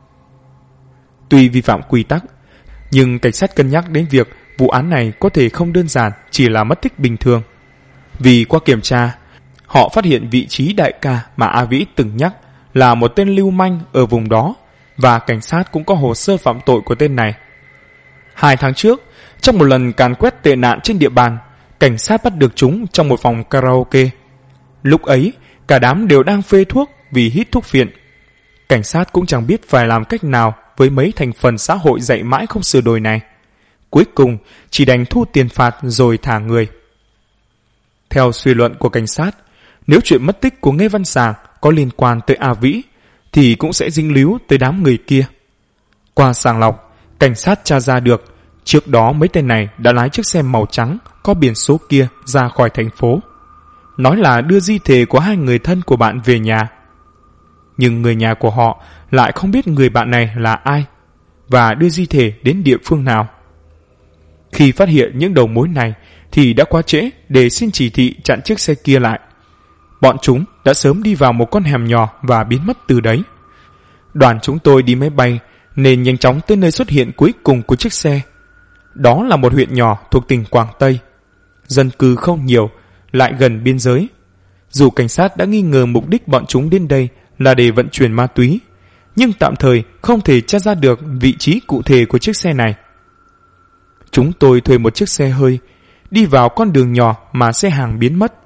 Tuy vi phạm quy tắc, nhưng cảnh sát cân nhắc đến việc vụ án này có thể không đơn giản chỉ là mất tích bình thường. Vì qua kiểm tra, họ phát hiện vị trí đại ca mà A Vĩ từng nhắc là một tên lưu manh ở vùng đó, và cảnh sát cũng có hồ sơ phạm tội của tên này. 2 tháng trước, trong một lần càn quét tệ nạn trên địa bàn, cảnh sát bắt được chúng trong một phòng karaoke. Lúc ấy, cả đám đều đang phê thuốc vì hít thuốc phiện. Cảnh sát cũng chẳng biết phải làm cách nào với mấy thành phần xã hội dạy mãi không sửa đổi này. Cuối cùng, chỉ đành thu tiền phạt rồi thả người. Theo suy luận của cảnh sát, nếu chuyện mất tích của Nghê Văn Sàng có liên quan tới A Vĩ, thì cũng sẽ dính líu tới đám người kia. Qua sàng lọc, cảnh sát tra ra được trước đó mấy tên này đã lái chiếc xe màu trắng có biển số kia ra khỏi thành phố, nói là đưa di thể của 2 người thân của bạn về nhà. Nhưng người nhà của họ lại không biết người bạn này là ai và đưa di thể đến địa phương nào. Khi phát hiện những đầu mối này thì đã quá trễ để xin chỉ thị chặn chiếc xe kia lại. Bọn chúng đã sớm đi vào một con hẻm nhỏ và biến mất từ đấy. Đoàn chúng tôi đi máy bay nên nhanh chóng tới nơi xuất hiện cuối cùng của chiếc xe. Đó là một huyện nhỏ thuộc tỉnh Quảng Tây. Dân cư không nhiều, lại gần biên giới. Dù cảnh sát đã nghi ngờ mục đích bọn chúng đến đây là để vận chuyển ma túy, nhưng tạm thời không thể tra ra được vị trí cụ thể của chiếc xe này. Chúng tôi thuê một chiếc xe hơi, đi vào con đường nhỏ mà xe hàng biến mất,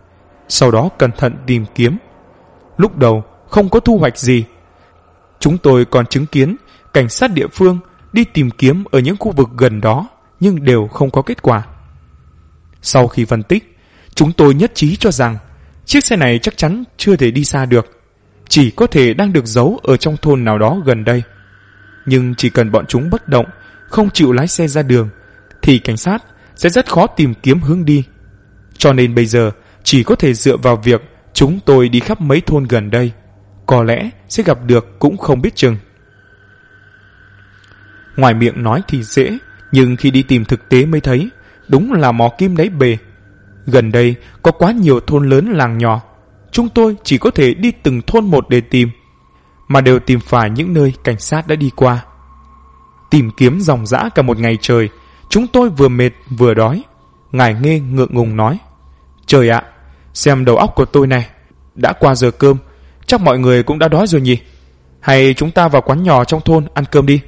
sau đó cẩn thận tìm kiếm. Lúc đầu không có thu hoạch gì. Chúng tôi còn chứng kiến cảnh sát địa phương đi tìm kiếm ở những khu vực gần đó, nhưng đều không có kết quả. Sau khi phân tích, chúng tôi nhất trí cho rằng chiếc xe này chắc chắn chưa thể đi xa được, chỉ có thể đang được giấu ở trong thôn nào đó gần đây. Nhưng chỉ cần bọn chúng bất động, không chịu lái xe ra đường, thì cảnh sát sẽ rất khó tìm kiếm hướng đi. Cho nên bây giờ chỉ có thể dựa vào việc chúng tôi đi khắp mấy thôn gần đây. Có lẽ sẽ gặp được cũng không biết chừng. Ngoài miệng nói thì dễ, nhưng khi đi tìm thực tế mới thấy đúng là mò kim đáy bể. Gần đây có quá nhiều thôn lớn làng nhỏ, chúng tôi chỉ có thể đi từng thôn một để tìm, mà đều tìm phải những nơi cảnh sát đã đi qua. Tìm kiếm ròng rã cả một ngày trời, chúng tôi vừa mệt vừa đói. Ngài Nghê ngượng ngùng nói: "Trời ạ, xem đầu óc của tôi này, đã qua giờ cơm, chắc mọi người cũng đã đói rồi nhỉ? Hay chúng ta vào quán nhỏ trong thôn ăn cơm đi."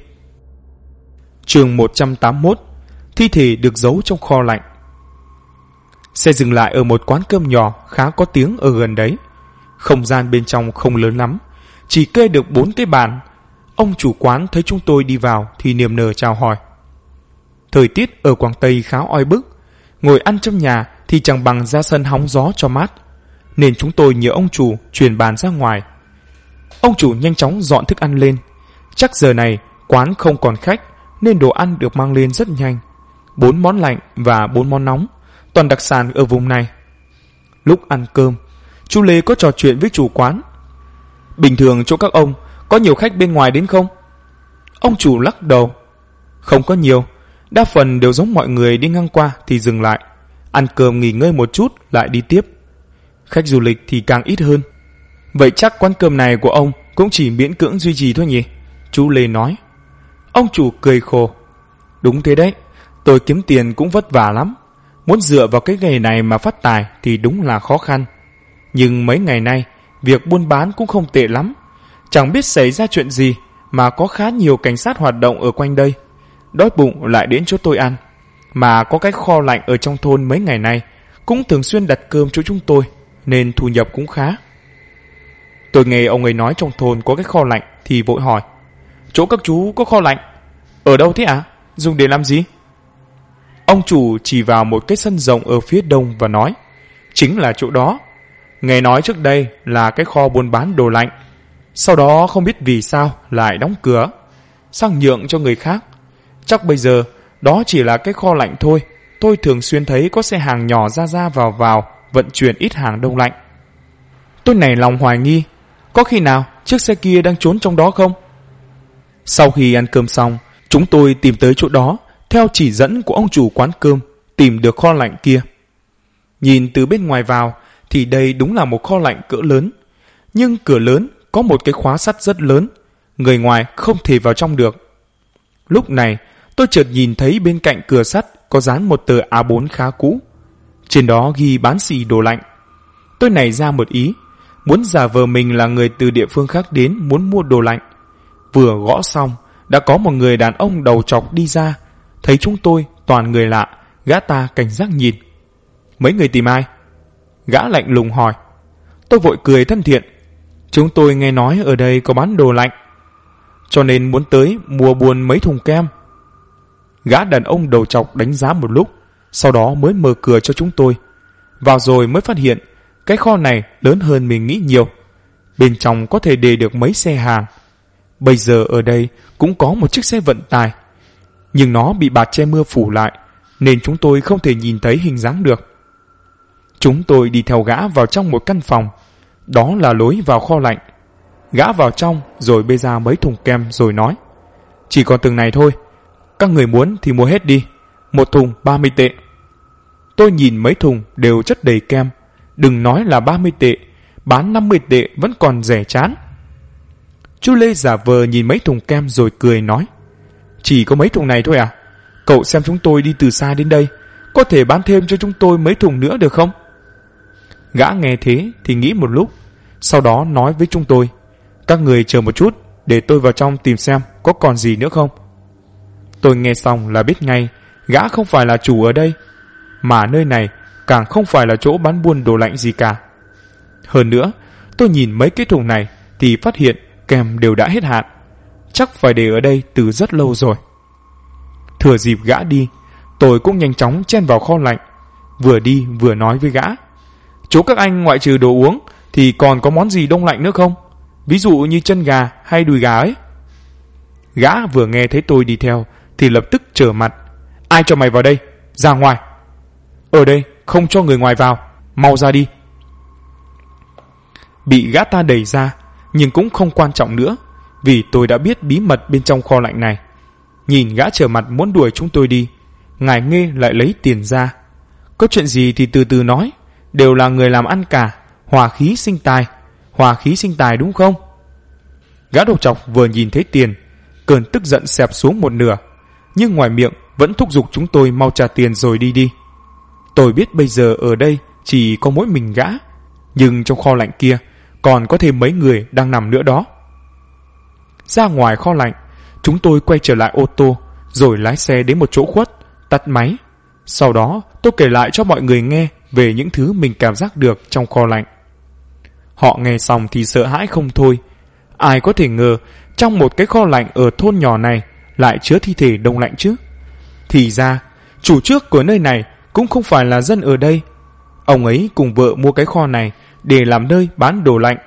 Chương 181: Thi thể được giấu trong kho lạnh. Xe dừng lại ở một quán cơm nhỏ khá có tiếng ở gần đấy. Không gian bên trong không lớn lắm, chỉ kê được 4 cái bàn. Ông chủ quán thấy chúng tôi đi vào thì niềm nở chào hỏi. Thời tiết ở Quảng Tây khá oi bức, ngồi ăn trong nhà thì chẳng bằng ra sân hóng gió cho mát, nên chúng tôi nhờ ông chủ chuyển bàn ra ngoài. Ông chủ nhanh chóng dọn thức ăn lên. Chắc giờ này quán không còn khách, nên đồ ăn được mang lên rất nhanh. 4 món lạnh và 4 món nóng, toàn đặc sản ở vùng này. Lúc ăn cơm, chú Lê có trò chuyện với chủ quán. "Bình thường chỗ các ông có nhiều khách bên ngoài đến không?" Ông chủ lắc đầu: "Không có nhiều, đa phần đều giống mọi người đi ngang qua thì dừng lại, ăn cơm nghỉ ngơi một chút lại đi tiếp. Khách du lịch thì càng ít hơn." "Vậy chắc quán cơm này của ông cũng chỉ miễn cưỡng duy trì thôi nhỉ?" chú Lê nói. Ông chủ cười khổ: "Đúng thế đấy, tôi kiếm tiền cũng vất vả lắm. Muốn dựa vào cái nghề này mà phát tài thì đúng là khó khăn. Nhưng mấy ngày nay, việc buôn bán cũng không tệ lắm. Chẳng biết xảy ra chuyện gì mà có khá nhiều cảnh sát hoạt động ở quanh đây. Đói bụng lại đến chỗ tôi ăn. Mà có cái kho lạnh ở trong thôn mấy ngày nay cũng thường xuyên đặt cơm chỗ chúng tôi, nên thu nhập cũng khá." Tôi nghe ông ấy nói trong thôn có cái kho lạnh thì vội hỏi: "Chỗ các chú có kho lạnh? Ở đâu thế ạ? Dùng để làm gì?" Ông chủ chỉ vào một cái sân rộng ở phía đông và nói: "Chính là chỗ đó. Nghe nói trước đây là cái kho buôn bán đồ lạnh. Sau đó không biết vì sao lại đóng cửa, sang nhượng cho người khác. Chắc bây giờ đó chỉ là cái kho lạnh thôi. Tôi thường xuyên thấy có xe hàng nhỏ ra vào vận chuyển ít hàng đông lạnh." Tôi nảy lòng hoài nghi, có khi nào chiếc xe kia đang trốn trong đó không? Sau khi ăn cơm xong, chúng tôi tìm tới chỗ đó, theo chỉ dẫn của ông chủ quán cơm, tìm được kho lạnh kia. Nhìn từ bên ngoài vào thì đây đúng là một kho lạnh cỡ lớn, nhưng cửa lớn có một cái khóa sắt rất lớn, người ngoài không thể vào trong được. Lúc này tôi chợt nhìn thấy bên cạnh cửa sắt có dán một tờ A4 khá cũ, trên đó ghi bán xỉ đồ lạnh. Tôi nảy ra một ý, muốn giả vờ mình là người từ địa phương khác đến muốn mua đồ lạnh. Vừa gõ xong, đã có một người đàn ông đầu trọc đi ra. Thấy chúng tôi toàn người lạ, gã ta cảnh giác nhìn. "Mấy người tìm ai?" Gã lạnh lùng hỏi. Tôi vội cười thân thiện: "Chúng tôi nghe nói ở đây có bán đồ lạnh, cho nên muốn tới mua buôn mấy thùng kem." Gã đàn ông đầu trọc đánh giá một lúc, sau đó mới mở cửa cho chúng tôi. Vào rồi mới phát hiện cái kho này lớn hơn mình nghĩ nhiều. Bên trong có thể để được mấy xe hàng. Bây giờ ở đây cũng có một chiếc xe vận tải, nhưng nó bị bạt che mưa phủ lại, nên chúng tôi không thể nhìn thấy hình dáng được. Chúng tôi đi theo gã vào trong một căn phòng, đó là lối vào kho lạnh. Gã vào trong rồi bê ra mấy thùng kem rồi nói: "Chỉ còn từng này thôi, các người muốn thì mua hết đi, một thùng 30 tệ. Tôi nhìn mấy thùng đều chất đầy kem, đừng nói là 30 tệ, bán 50 tệ vẫn còn rẻ chán. Chú Lê giả vờ nhìn mấy thùng kem rồi cười nói: "Chỉ có mấy thùng này thôi à? Cậu xem chúng tôi đi từ xa đến đây, có thể bán thêm cho chúng tôi mấy thùng nữa được không?" Gã nghe thế thì nghĩ một lúc, sau đó nói với chúng tôi: "Các người chờ một chút, để tôi vào trong tìm xem có còn gì nữa không." Tôi nghe xong là biết ngay gã không phải là chủ ở đây, mà nơi này càng không phải là chỗ bán buôn đồ lạnh gì cả. Hơn nữa, tôi nhìn mấy cái thùng này thì phát hiện kem đều đã hết hạn. Chắc phải để ở đây từ rất lâu rồi. Thừa dịp gã đi, tôi cũng nhanh chóng chen vào kho lạnh, vừa đi vừa nói với gã: chỗ các anh ngoại trừ đồ uống thì còn có món gì đông lạnh nữa không? Ví dụ như chân gà hay đùi gà ấy. Gã vừa nghe thấy tôi đi theo thì lập tức trở mặt: ai cho mày vào đây? Ra ngoài! Ở đây không cho người ngoài vào, mau ra đi! Bị gã ta đẩy ra, nhưng cũng không quan trọng nữa, vì tôi đã biết bí mật bên trong kho lạnh này. Nhìn gã trở mặt muốn đuổi chúng tôi đi, Ngài Nghê lại lấy tiền ra. Có chuyện gì thì từ từ nói, đều là người làm ăn cả, hòa khí sinh tài đúng không? Gã đầu trọc vừa nhìn thấy tiền, cơn tức giận xẹp xuống một nửa, nhưng ngoài miệng vẫn thúc giục chúng tôi mau trả tiền rồi đi đi. Tôi biết bây giờ ở đây chỉ có mỗi mình gã, nhưng trong kho lạnh kia còn có thêm mấy người đang nằm nữa đó. Ra ngoài kho lạnh, chúng tôi quay trở lại ô tô, rồi lái xe đến một chỗ khuất, tắt máy. Sau đó tôi kể lại cho mọi người nghe về những thứ mình cảm giác được trong kho lạnh. Họ nghe xong thì sợ hãi không thôi. Ai có thể ngờ trong một cái kho lạnh ở thôn nhỏ này lại chứa thi thể đông lạnh chứ? Thì ra chủ trước của nơi này cũng không phải là dân ở đây. Ông ấy cùng vợ mua cái kho này để làm nơi bán đồ lạnh.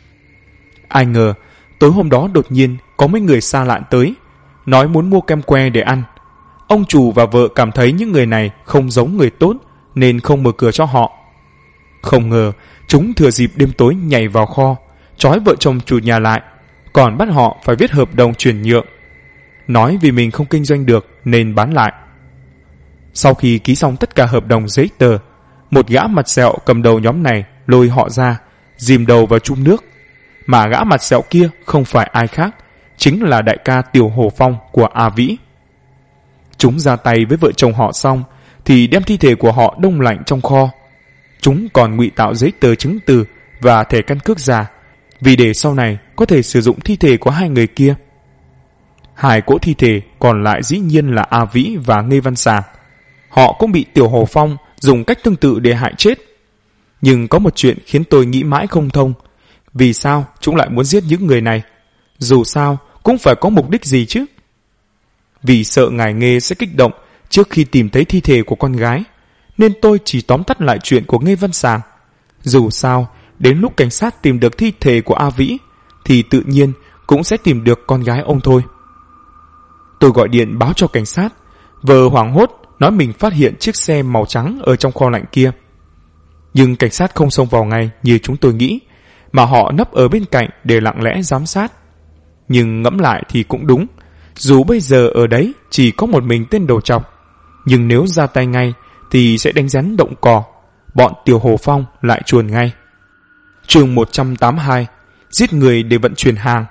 Ai ngờ tối hôm đó đột nhiên có mấy người xa lạ tới, nói muốn mua kem que để ăn. Ông chủ và vợ cảm thấy những người này không giống người tốt nên không mở cửa cho họ. Không ngờ chúng thừa dịp đêm tối nhảy vào kho, trói vợ chồng chủ nhà lại, còn bắt họ phải viết hợp đồng chuyển nhượng. Nói vì mình không kinh doanh được nên bán lại. Sau khi ký xong tất cả hợp đồng giấy tờ, một gã mặt sẹo cầm đầu nhóm này lôi họ ra, dìm đầu vào chum nước. Mà gã mặt sẹo kia không phải ai khác, chính là đại ca Tiểu Hồ Phong của A Vĩ. Chúng ra tay với vợ chồng họ xong thì đem thi thể của họ đông lạnh trong kho. Chúng còn ngụy tạo giấy tờ chứng từ và thẻ căn cước giả, vì để sau này có thể sử dụng thi thể của hai người kia. Hai cỗ thi thể còn lại dĩ nhiên là A Vĩ và Nghê Văn Sàng. Họ cũng bị Tiểu Hồ Phong dùng cách tương tự để hại chết. Nhưng có một chuyện khiến tôi nghĩ mãi không thông. Vì sao chúng lại muốn giết những người này? Dù sao cũng phải có mục đích gì chứ. Vì sợ ngài Nghê sẽ kích động trước khi tìm thấy thi thể của con gái, nên tôi chỉ tóm tắt lại chuyện của Nghê Văn Sàng. Dù sao đến lúc cảnh sát tìm được thi thể của A Vĩ thì tự nhiên cũng sẽ tìm được con gái ông thôi. Tôi gọi điện báo cho cảnh sát, vờ hoảng hốt nói mình phát hiện chiếc xe màu trắng ở trong kho lạnh kia. Nhưng cảnh sát không xông vào ngay như chúng tôi nghĩ, mà họ nấp ở bên cạnh để lặng lẽ giám sát. Nhưng ngẫm lại thì cũng đúng, dù bây giờ ở đấy chỉ có một mình tên đầu trọc, nhưng nếu ra tay ngay thì sẽ đánh rắn động cỏ, bọn Tiểu Hồ Phong lại chuồn ngay. Chương 182: giết người để vận chuyển hàng.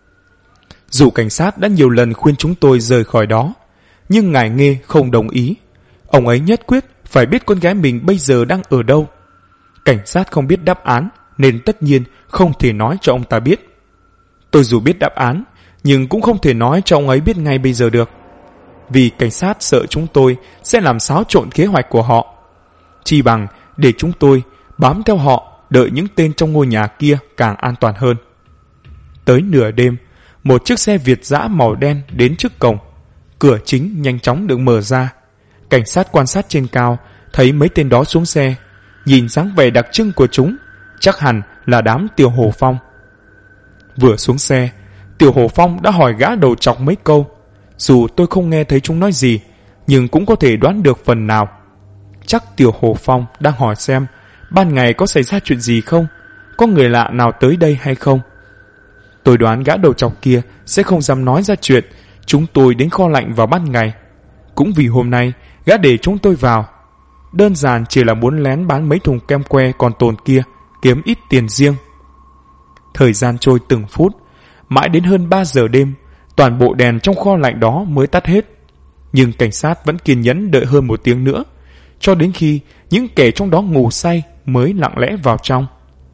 Dù cảnh sát đã nhiều lần khuyên chúng tôi rời khỏi đó, nhưng ngài Nghê không đồng ý. Ông ấy nhất quyết phải biết con gái mình bây giờ đang ở đâu. Cảnh sát không biết đáp án nên tất nhiên không thể nói cho ông ta biết. Tôi dù biết đáp án nhưng cũng không thể nói cho ông ấy biết ngay bây giờ được, vì cảnh sát sợ chúng tôi sẽ làm xáo trộn kế hoạch của họ. Chi bằng để chúng tôi bám theo họ, đợi những tên trong ngôi nhà kia càng an toàn hơn. Tới nửa đêm, một chiếc xe Việt dã màu đen đến trước cổng. Cửa chính nhanh chóng được mở ra. Cảnh sát quan sát trên cao thấy mấy tên đó xuống xe. Nhìn dáng vẻ đặc trưng của chúng, chắc hẳn là đám Tiểu Hồ Phong. Vừa xuống xe, Tiểu Hồ Phong đã hỏi gã đầu trọc mấy câu. Dù tôi không nghe thấy chúng nói gì, nhưng cũng có thể đoán được phần nào. Chắc Tiểu Hồ Phong đang hỏi xem ban ngày có xảy ra chuyện gì không, có người lạ nào tới đây hay không. Tôi đoán gã đầu trọc kia sẽ không dám nói ra chuyện chúng tôi đến kho lạnh vào ban ngày. Cũng vì hôm nay gã để chúng tôi vào, đơn giản chỉ là muốn lén bán mấy thùng kem que còn tồn kia, kiếm ít tiền riêng. Thời gian trôi từng phút, mãi đến hơn 3 giờ đêm, toàn bộ đèn trong kho lạnh đó mới tắt hết. Nhưng cảnh sát vẫn kiên nhẫn đợi hơn 1 tiếng nữa, cho đến khi những kẻ trong đó ngủ say mới lặng lẽ vào trong.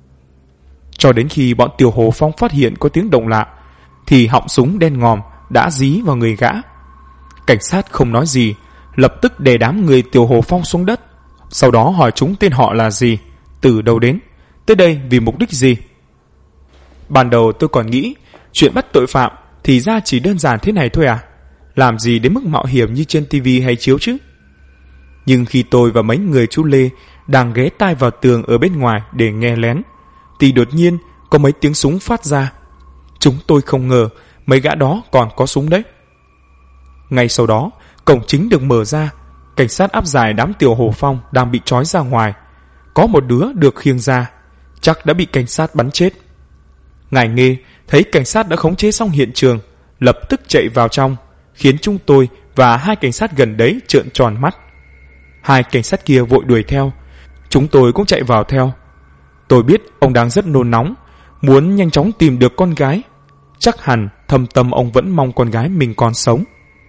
Cho đến khi bọn Tiểu Hồ Phong phát hiện có tiếng động lạ, thì họng súng đen ngòm đã dí vào người gã. Cảnh sát không nói gì, lập tức đè đám người Tiểu Hồ Phong xuống đất, sau đó hỏi chúng tên họ là gì, từ đâu đến, tới đây vì mục đích gì? Ban đầu tôi còn nghĩ chuyện bắt tội phạm thì ra chỉ đơn giản thế này thôi à? Làm gì đến mức mạo hiểm như trên tivi hay chiếu chứ? Nhưng khi tôi và mấy người chú Lê đang ghé tai vào tường ở bên ngoài để nghe lén, thì đột nhiên có mấy tiếng súng phát ra. Chúng tôi không ngờ mấy gã đó còn có súng đấy. Ngay sau đó, cổng chính được mở ra, cảnh sát áp giải đám Tiểu Hồ Phong đang bị trói ra ngoài. Có một đứa được khiêng ra, chắc đã bị cảnh sát bắn chết. Ngài Nghê thấy cảnh sát đã khống chế xong hiện trường, lập tức chạy vào trong, khiến chúng tôi và hai cảnh sát gần đấy trợn tròn mắt. Hai cảnh sát kia vội đuổi theo, chúng tôi cũng chạy vào theo. Tôi biết ông đang rất nôn nóng, muốn nhanh chóng tìm được con gái. Chắc hẳn thâm tâm ông vẫn mong con gái mình còn sống.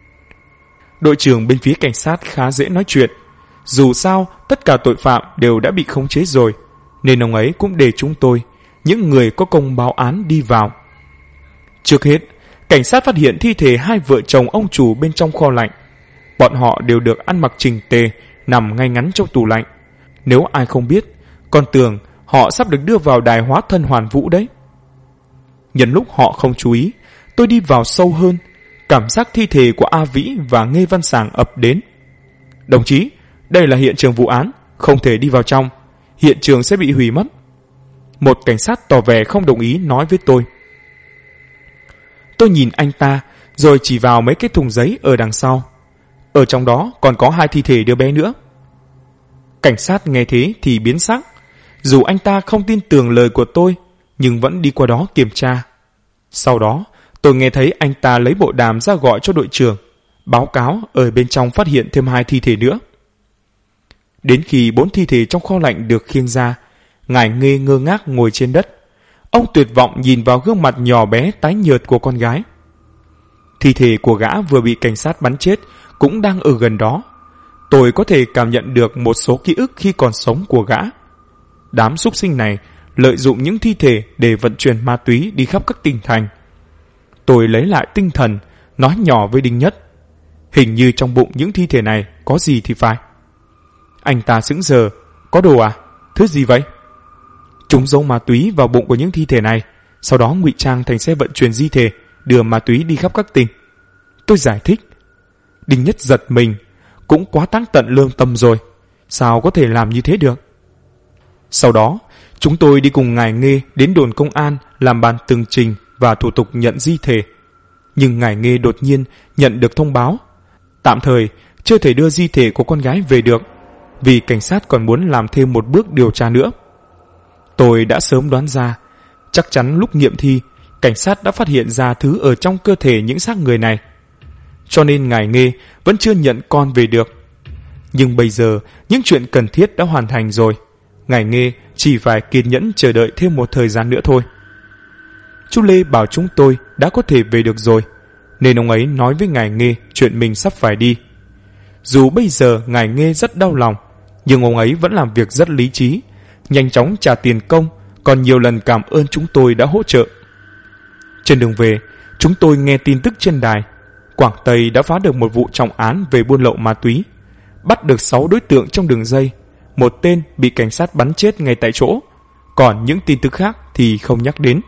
Đội trưởng bên phía cảnh sát khá dễ nói chuyện. Dù sao, tất cả tội phạm đều đã bị khống chế rồi, nên ông ấy cũng để chúng tôi, những người có công báo án, đi vào. Trước hết, cảnh sát phát hiện thi thể hai vợ chồng ông chủ bên trong kho lạnh. Bọn họ đều được ăn mặc chỉnh tề, nằm ngay ngắn trong tủ lạnh. Nếu ai không biết, còn tưởng họ sắp được đưa vào đài hóa thân hoàn vũ đấy. Nhân lúc họ không chú ý, tôi đi vào sâu hơn. Cảm giác thi thể của A Vĩ và Nghê Văn Sàng ập đến. Đồng chí, đây là hiện trường vụ án, không thể đi vào trong, hiện trường sẽ bị hủy mất. Một cảnh sát tỏ vẻ không đồng ý nói với tôi. Tôi nhìn anh ta, rồi chỉ vào mấy cái thùng giấy ở đằng sau. Ở trong đó còn có hai thi thể đứa bé nữa. Cảnh sát nghe thế thì biến sắc. Dù anh ta không tin tưởng lời của tôi, nhưng vẫn đi qua đó kiểm tra. Sau đó, tôi nghe thấy anh ta lấy bộ đàm ra gọi cho đội trưởng, báo cáo ở bên trong phát hiện thêm hai thi thể nữa. Đến khi 4 thi thể trong kho lạnh được khiêng ra, Ngài Nghê ngơ ngác ngồi trên đất. Ông tuyệt vọng nhìn vào gương mặt nhỏ bé tái nhợt của con gái. Thi thể của gã vừa bị cảnh sát bắn chết cũng đang ở gần đó. Tôi có thể cảm nhận được một số ký ức khi còn sống của gã. Đám súc sinh này lợi dụng những thi thể để vận chuyển ma túy đi khắp các tỉnh thành. Tôi lấy lại tinh thần, nói nhỏ với Đinh Nhất. Hình như trong bụng những thi thể này có gì thì phải. Anh ta sững sờ. Có đồ à? Thứ gì vậy? Chúng giấu ma túy vào bụng của những thi thể này, sau đó ngụy trang thành xe vận chuyển di thể, đưa ma túy đi khắp các tỉnh. Tôi giải thích. Đinh Nhất giật mình. Cũng quá táng tận lương tâm rồi. Sao có thể làm như thế được? Sau đó, chúng tôi đi cùng Ngài Nghê đến đồn công an làm bàn tường trình và thủ tục nhận di thể. Nhưng Ngài Nghê đột nhiên nhận được thông báo tạm thời chưa thể đưa di thể của con gái về được, vì cảnh sát còn muốn làm thêm một bước điều tra nữa. Tôi đã sớm đoán ra, chắc chắn lúc nghiệm thi, cảnh sát đã phát hiện ra thứ ở trong cơ thể những xác người này. Cho nên Ngài Nghê vẫn chưa nhận con về được. Nhưng bây giờ, những chuyện cần thiết đã hoàn thành rồi. Ngài Nghê chỉ phải kiên nhẫn chờ đợi thêm một thời gian nữa thôi. Chú Lê bảo chúng tôi đã có thể về được rồi, nên ông ấy nói với Ngài Nghê chuyện mình sắp phải đi. Dù bây giờ Ngài Nghê rất đau lòng, nhưng ông ấy vẫn làm việc rất lý trí, nhanh chóng trả tiền công, còn nhiều lần cảm ơn chúng tôi đã hỗ trợ. Trên đường về, chúng tôi nghe tin tức trên đài. Quảng Tây đã phá được một vụ trọng án về buôn lậu ma túy, bắt được 6 đối tượng trong đường dây. Một tên bị cảnh sát bắn chết ngay tại chỗ, còn những tin tức khác thì không nhắc đến.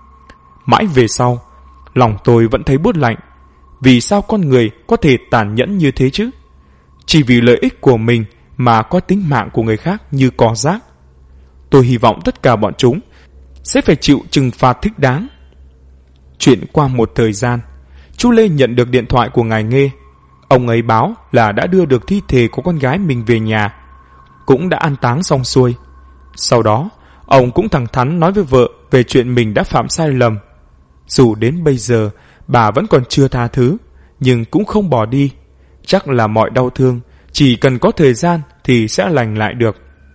Mãi về sau, lòng tôi vẫn thấy buốt lạnh. Vì sao con người có thể tàn nhẫn như thế chứ? Chỉ vì lợi ích của mình mà coi tính mạng của người khác như cỏ rác. Tôi hy vọng tất cả bọn chúng sẽ phải chịu trừng phạt thích đáng. Chuyện qua một thời gian, chú Lê nhận được điện thoại của Ngài Nghê. Ông ấy báo là đã đưa được thi thể của con gái mình về nhà, cũng đã an táng xong xuôi. Sau đó, ông cũng thẳng thắn nói với vợ về chuyện mình đã phạm sai lầm. Dù đến bây giờ bà vẫn còn chưa tha thứ, nhưng cũng không bỏ đi. Chắc là mọi đau thương chỉ cần có thời gian thì sẽ lành lại được.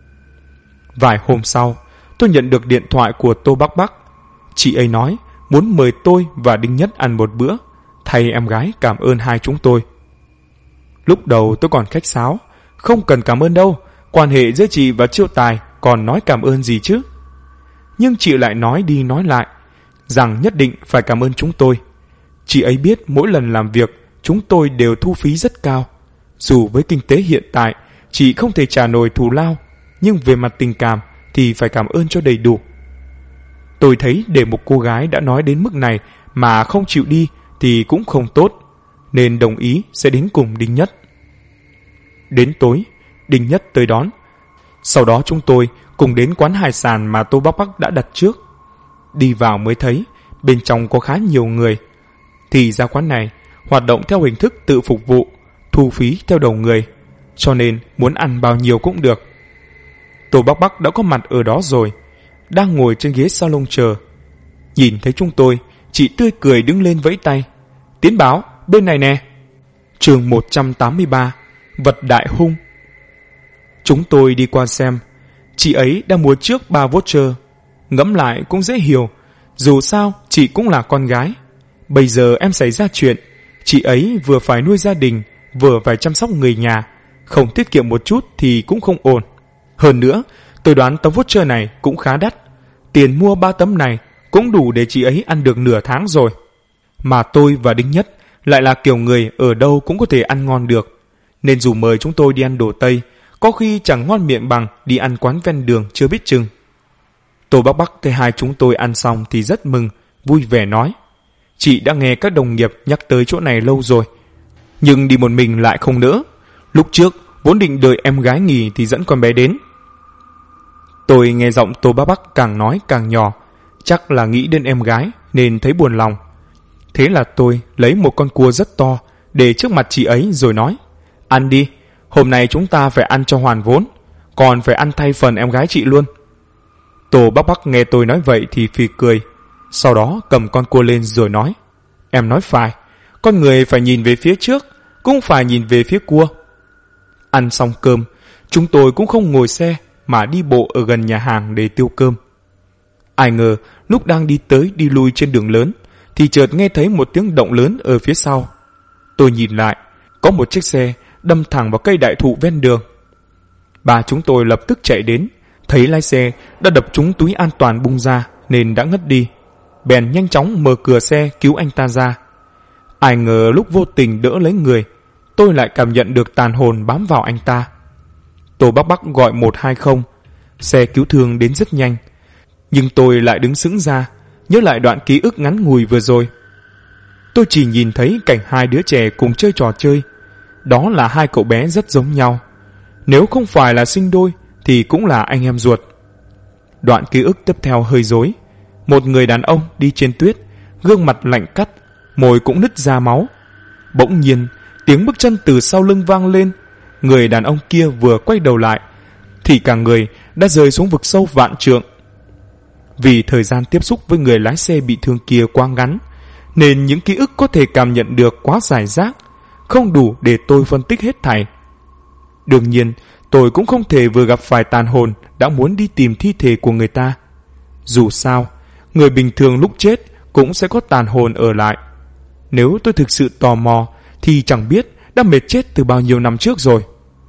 Vài hôm sau, tôi nhận được điện thoại của Tô Bắc Bắc. Chị ấy nói muốn mời tôi và Đinh Nhất ăn một bữa, thay em gái cảm ơn hai chúng tôi. Lúc đầu tôi còn khách sáo, không cần cảm ơn đâu, quan hệ giữa chị và Chiêu Tài còn nói cảm ơn gì chứ. Nhưng chị lại nói đi nói lại rằng nhất định phải cảm ơn chúng tôi. Chị ấy biết mỗi lần làm việc chúng tôi đều thu phí rất cao. Dù với kinh tế hiện tại chị không thể trả nổi thù lao, nhưng về mặt tình cảm thì phải cảm ơn cho đầy đủ. Tôi thấy để một cô gái đã nói đến mức này mà không chịu đi thì cũng không tốt, nên đồng ý sẽ đến cùng Đinh Nhất. Đến tối, Đinh Nhất tới đón. Sau đó chúng tôi cùng đến quán hải sản mà Tô Bắc Bắc đã đặt trước. Đi vào mới thấy bên trong có khá nhiều người. Thì ra quán này hoạt động theo hình thức tự phục vụ, thu phí theo đầu người, cho nên muốn ăn bao nhiêu cũng được. Tô Bắc Bắc đã có mặt ở đó rồi, đang ngồi trên ghế salon chờ. Nhìn thấy chúng tôi, chị tươi cười đứng lên vẫy tay. Tiến báo, bên này nè. Chương 183, vật đại hung. Chúng tôi đi qua xem. Chị ấy đang mua trước 3 voucher. Ngẫm lại cũng dễ hiểu, dù sao chị cũng là con gái. Bây giờ em xảy ra chuyện, chị ấy vừa phải nuôi gia đình, vừa phải chăm sóc người nhà, không tiết kiệm một chút thì cũng không ổn. Hơn nữa, tôi đoán tấm voucher này cũng khá đắt. Tiền mua 3 tấm này cũng đủ để chị ấy ăn được nửa tháng rồi. Mà tôi và Đinh Nhất lại là kiểu người ở đâu cũng có thể ăn ngon được, nên dù mời chúng tôi đi ăn đồ Tây, có khi chẳng ngon miệng bằng đi ăn quán ven đường chưa biết chừng. Tô Bắc Bắc thấy hai chúng tôi ăn xong thì rất mừng, vui vẻ nói: chị đã nghe các đồng nghiệp nhắc tới chỗ này lâu rồi, nhưng đi một mình lại không nỡ. Lúc trước vốn định đợi em gái nghỉ thì dẫn con bé đến. Tôi nghe giọng Tô Bắc Bắc càng nói càng nhỏ, chắc là nghĩ đến em gái nên thấy buồn lòng. Thế là tôi lấy một con cua rất to để trước mặt chị ấy rồi nói: ăn đi, hôm nay chúng ta phải ăn cho hoàn vốn, còn phải ăn thay phần em gái chị luôn. Tô Bắc Bắc nghe tôi nói vậy thì phì cười, sau đó cầm con cua lên rồi nói: em nói phải, con người phải nhìn về phía trước, cũng phải nhìn về phía cua. Ăn xong cơm, chúng tôi cũng không ngồi xe mà đi bộ ở gần nhà hàng để tiêu cơm. Ai ngờ lúc đang đi tới đi lui trên đường lớn thì chợt nghe thấy một tiếng động lớn ở phía sau. Tôi nhìn lại, có một chiếc xe đâm thẳng vào cây đại thụ ven đường. Ba chúng tôi lập tức chạy đến, thấy lái xe đã đập trúng túi an toàn bung ra nên đã ngất đi, bèn nhanh chóng mở cửa xe cứu anh ta ra. Ai ngờ lúc vô tình đỡ lấy người, tôi lại cảm nhận được tàn hồn bám vào anh ta. Tô Bắc Bắc gọi 120, xe cứu thương đến rất nhanh, nhưng tôi lại đứng sững ra, nhớ lại đoạn ký ức ngắn ngủi vừa rồi. Tôi chỉ nhìn thấy cảnh hai đứa trẻ cùng chơi trò chơi. Đó là hai cậu bé rất giống nhau, nếu không phải là sinh đôi thì cũng là anh em ruột. Đoạn ký ức tiếp theo hơi rối. Một người đàn ông đi trên tuyết, gương mặt lạnh cắt, môi cũng nứt ra máu. Bỗng nhiên tiếng bước chân từ sau lưng vang lên. Người đàn ông kia vừa quay đầu lại thì cả người đã rơi xuống vực sâu vạn trượng. Vì thời gian tiếp xúc với người lái xe bị thương kia quá ngắn, nên những ký ức có thể cảm nhận được quá rải rác, không đủ để tôi phân tích hết thảy. Đương nhiên, tôi cũng không thể vừa gặp phải tàn hồn đã muốn đi tìm thi thể của người ta. Dù sao, người bình thường lúc chết cũng sẽ có tàn hồn ở lại. Nếu tôi thực sự tò mò thì chẳng biết đã mệt chết từ bao nhiêu năm trước rồi.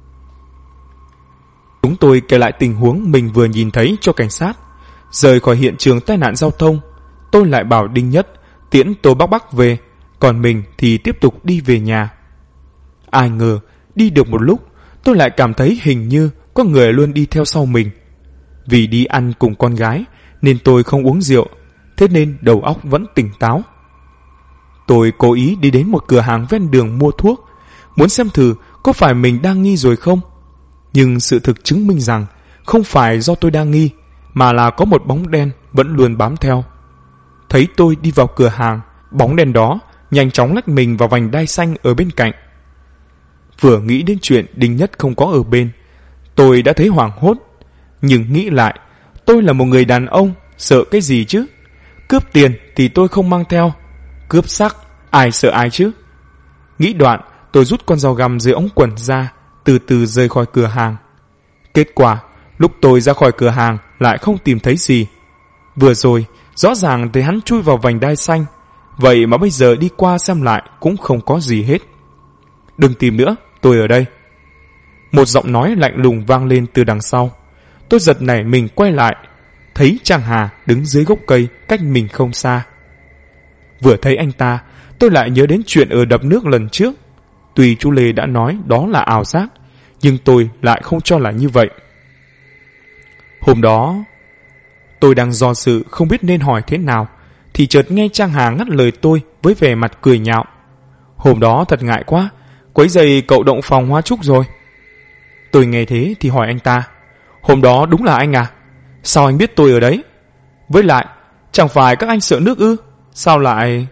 Chúng tôi kể lại tình huống mình vừa nhìn thấy cho cảnh sát. Rời khỏi hiện trường tai nạn giao thông, tôi lại bảo Đinh Nhất tiễn Tô Bắc Bắc về, còn mình thì tiếp tục đi về nhà. Ai ngờ đi được một lúc, tôi lại cảm thấy hình như có người luôn đi theo sau mình. Vì đi ăn cùng con gái nên tôi không uống rượu, thế nên đầu óc vẫn tỉnh táo. Tôi cố ý đi đến một cửa hàng ven đường mua thuốc, muốn xem thử có phải mình đang nghi rồi không. Nhưng sự thực chứng minh rằng không phải do tôi đang nghi, mà là có một bóng đen vẫn luôn bám theo. Thấy tôi đi vào cửa hàng, bóng đen đó nhanh chóng lách mình vào vành đai xanh ở bên cạnh. Vừa nghĩ đến chuyện Đinh Nhất không có ở bên, tôi đã thấy hoảng hốt. Nhưng nghĩ lại, tôi là một người đàn ông, sợ cái gì chứ? Cướp tiền thì tôi không mang theo, cướp xác ai sợ ai chứ? Nghĩ đoạn, tôi rút con dao găm dưới ống quần ra, từ từ rời khỏi cửa hàng. Kết quả, lúc tôi ra khỏi cửa hàng lại không tìm thấy gì. Vừa rồi, rõ ràng thấy hắn chui vào vành đai xanh, vậy mà bây giờ đi qua xem lại cũng không có gì hết. Đừng tìm nữa, tôi ở đây. Một giọng nói lạnh lùng vang lên từ đằng sau. Tôi giật nảy mình quay lại, thấy Trang Hà đứng dưới gốc cây cách mình không xa. Vừa thấy anh ta, tôi lại nhớ đến chuyện ở đập nước lần trước. Tuy chú Lê đã nói đó là ảo giác, nhưng tôi lại không cho là như vậy. Hôm đó, tôi đang do dự không biết nên hỏi thế nào, thì chợt nghe Trang Hà ngắt lời tôi với vẻ mặt cười nhạo. Hôm đó thật ngại quá, quấy rầy cậu động phòng hoa trúc rồi. Tôi nghe thế thì hỏi anh ta, hôm đó đúng là anh à? Sao anh biết tôi ở đấy? Với lại, chẳng phải các anh sợ nước ư? Sao lại...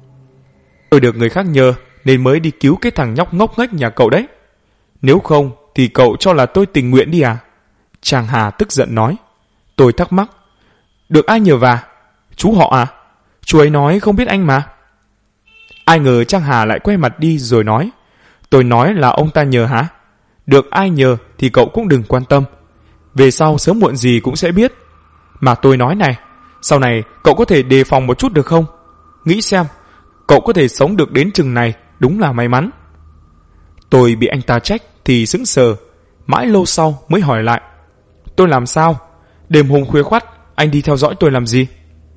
Tôi được người khác nhờ nên mới đi cứu cái thằng nhóc ngốc nghếch nhà cậu đấy. Nếu không thì cậu cho là tôi tình nguyện đi à? Trang Hà tức giận nói. Tôi thắc mắc, được ai nhờ vả? Chú họ à? Chú ấy nói không biết anh mà. Ai ngờ Trang Hà lại quay mặt đi rồi nói, tôi nói là ông ta nhờ hả? Được ai nhờ thì cậu cũng đừng quan tâm. Về sau sớm muộn gì cũng sẽ biết. Mà tôi nói này, sau này cậu có thể đề phòng một chút được không? Nghĩ xem, cậu có thể sống được đến chừng này đúng là may mắn. Tôi bị anh ta trách thì sững sờ, mãi lâu sau mới hỏi lại, tôi làm sao? Đêm hôm khuya khoắt anh đi theo dõi tôi làm gì?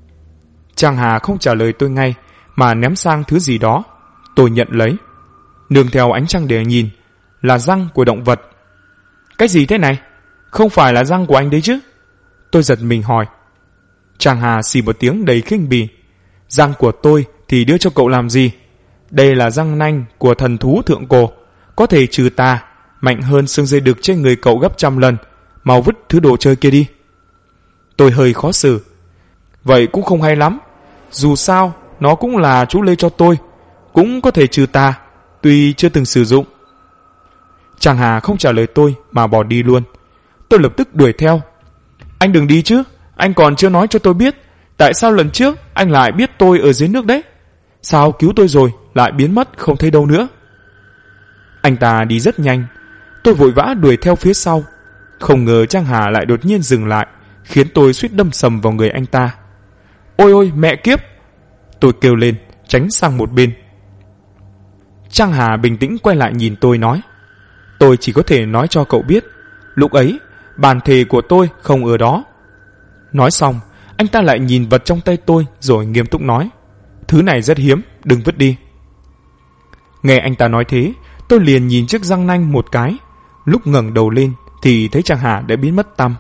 Trang Hà không trả lời tôi ngay mà ném sang thứ gì đó. Tôi nhận lấy, nương theo ánh trăng để nhìn, là răng của động vật. Cái gì thế này? Không phải là răng của anh đấy chứ? Tôi giật mình hỏi. Trang Hà xì một tiếng đầy khinh bỉ. Răng của tôi thì đưa cho cậu làm gì? Đây là răng nanh của thần thú thượng cổ, có thể trừ tà, mạnh hơn xương dây đực trên người cậu gấp 100 lần. Mau vứt thứ đồ chơi kia đi. Tôi hơi khó xử. Vậy cũng không hay lắm. Dù sao, nó cũng là chú Lê cho tôi, cũng có thể trừ tà, tuy chưa từng sử dụng. Trang Hà không trả lời tôi mà bỏ đi luôn. Tôi lập tức đuổi theo. Anh đừng đi chứ, anh còn chưa nói cho tôi biết tại sao lần trước anh lại biết tôi ở dưới nước đấy. Sao cứu tôi rồi lại biến mất không thấy đâu nữa? Anh ta đi rất nhanh. Tôi vội vã đuổi theo phía sau. Không ngờ Trang Hà lại đột nhiên dừng lại, khiến tôi suýt đâm sầm vào người anh ta. Ôi ôi mẹ kiếp! Tôi kêu lên, tránh sang một bên. Trang Hà bình tĩnh quay lại nhìn tôi nói, tôi chỉ có thể nói cho cậu biết, lúc ấy bàn thề của tôi không ở đó. Nói xong, anh ta lại nhìn vật trong tay tôi rồi nghiêm túc nói, thứ này rất hiếm, đừng vứt đi. Nghe anh ta nói thế, tôi liền nhìn chiếc răng nanh một cái. Lúc ngẩng đầu lên thì thấy Trang Hà đã biến mất tăm.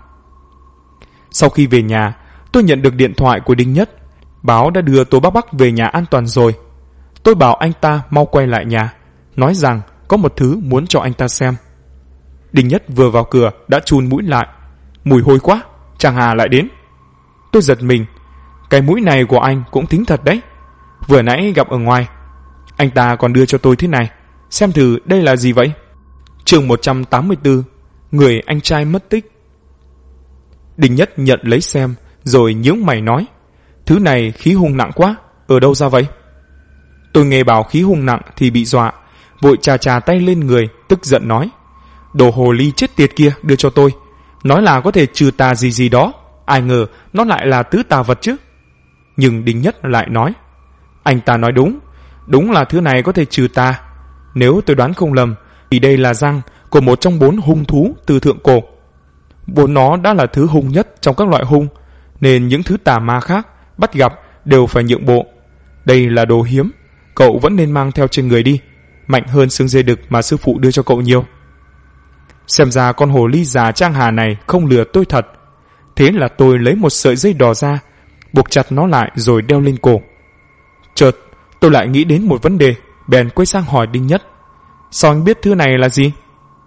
Sau khi về nhà, tôi nhận được điện thoại của Đinh Nhất, báo đã đưa Tô Bắc Bắc về nhà an toàn rồi. Tôi bảo anh ta mau quay lại nhà, nói rằng có một thứ muốn cho anh ta xem. Đinh Nhất vừa vào cửa đã chun mũi lại. Mùi hôi quá, Trang Hà lại đến. Tôi giật mình, cái mũi này của anh cũng tính thật đấy. Vừa nãy gặp ở ngoài, anh ta còn đưa cho tôi thế này, xem thử đây là gì vậy. Chương 184, người anh trai mất tích. Đinh Nhất nhận lấy xem, rồi nhướng mày nói, thứ này khí hung nặng quá, ở đâu ra vậy? Tôi nghe bảo khí hung nặng thì bị dọa, vội chà tay lên người, tức giận nói, đồ hồ ly chết tiệt kia đưa cho tôi, nói là có thể trừ tà gì gì đó, ai ngờ nó lại là tứ tà vật chứ. Nhưng Đinh Nhất lại nói, anh ta nói đúng, đúng là thứ này có thể trừ tà. Nếu tôi đoán không lầm thì đây là răng của một trong 4 hung thú từ thượng cổ. Vốn nó đã là thứ hung nhất trong các loại hung, nên những thứ tà ma khác bắt gặp đều phải nhượng bộ. Đây là đồ hiếm, cậu vẫn nên mang theo trên người đi, mạnh hơn xương dê đực mà sư phụ đưa cho cậu nhiều. Xem ra con hồ ly già Trang Hà này không lừa tôi thật. Thế là tôi lấy một sợi dây đỏ ra, buộc chặt nó lại rồi đeo lên cổ. Chợt tôi lại nghĩ đến một vấn đề, bèn quay sang hỏi Đinh Nhất, sao anh biết thứ này là gì?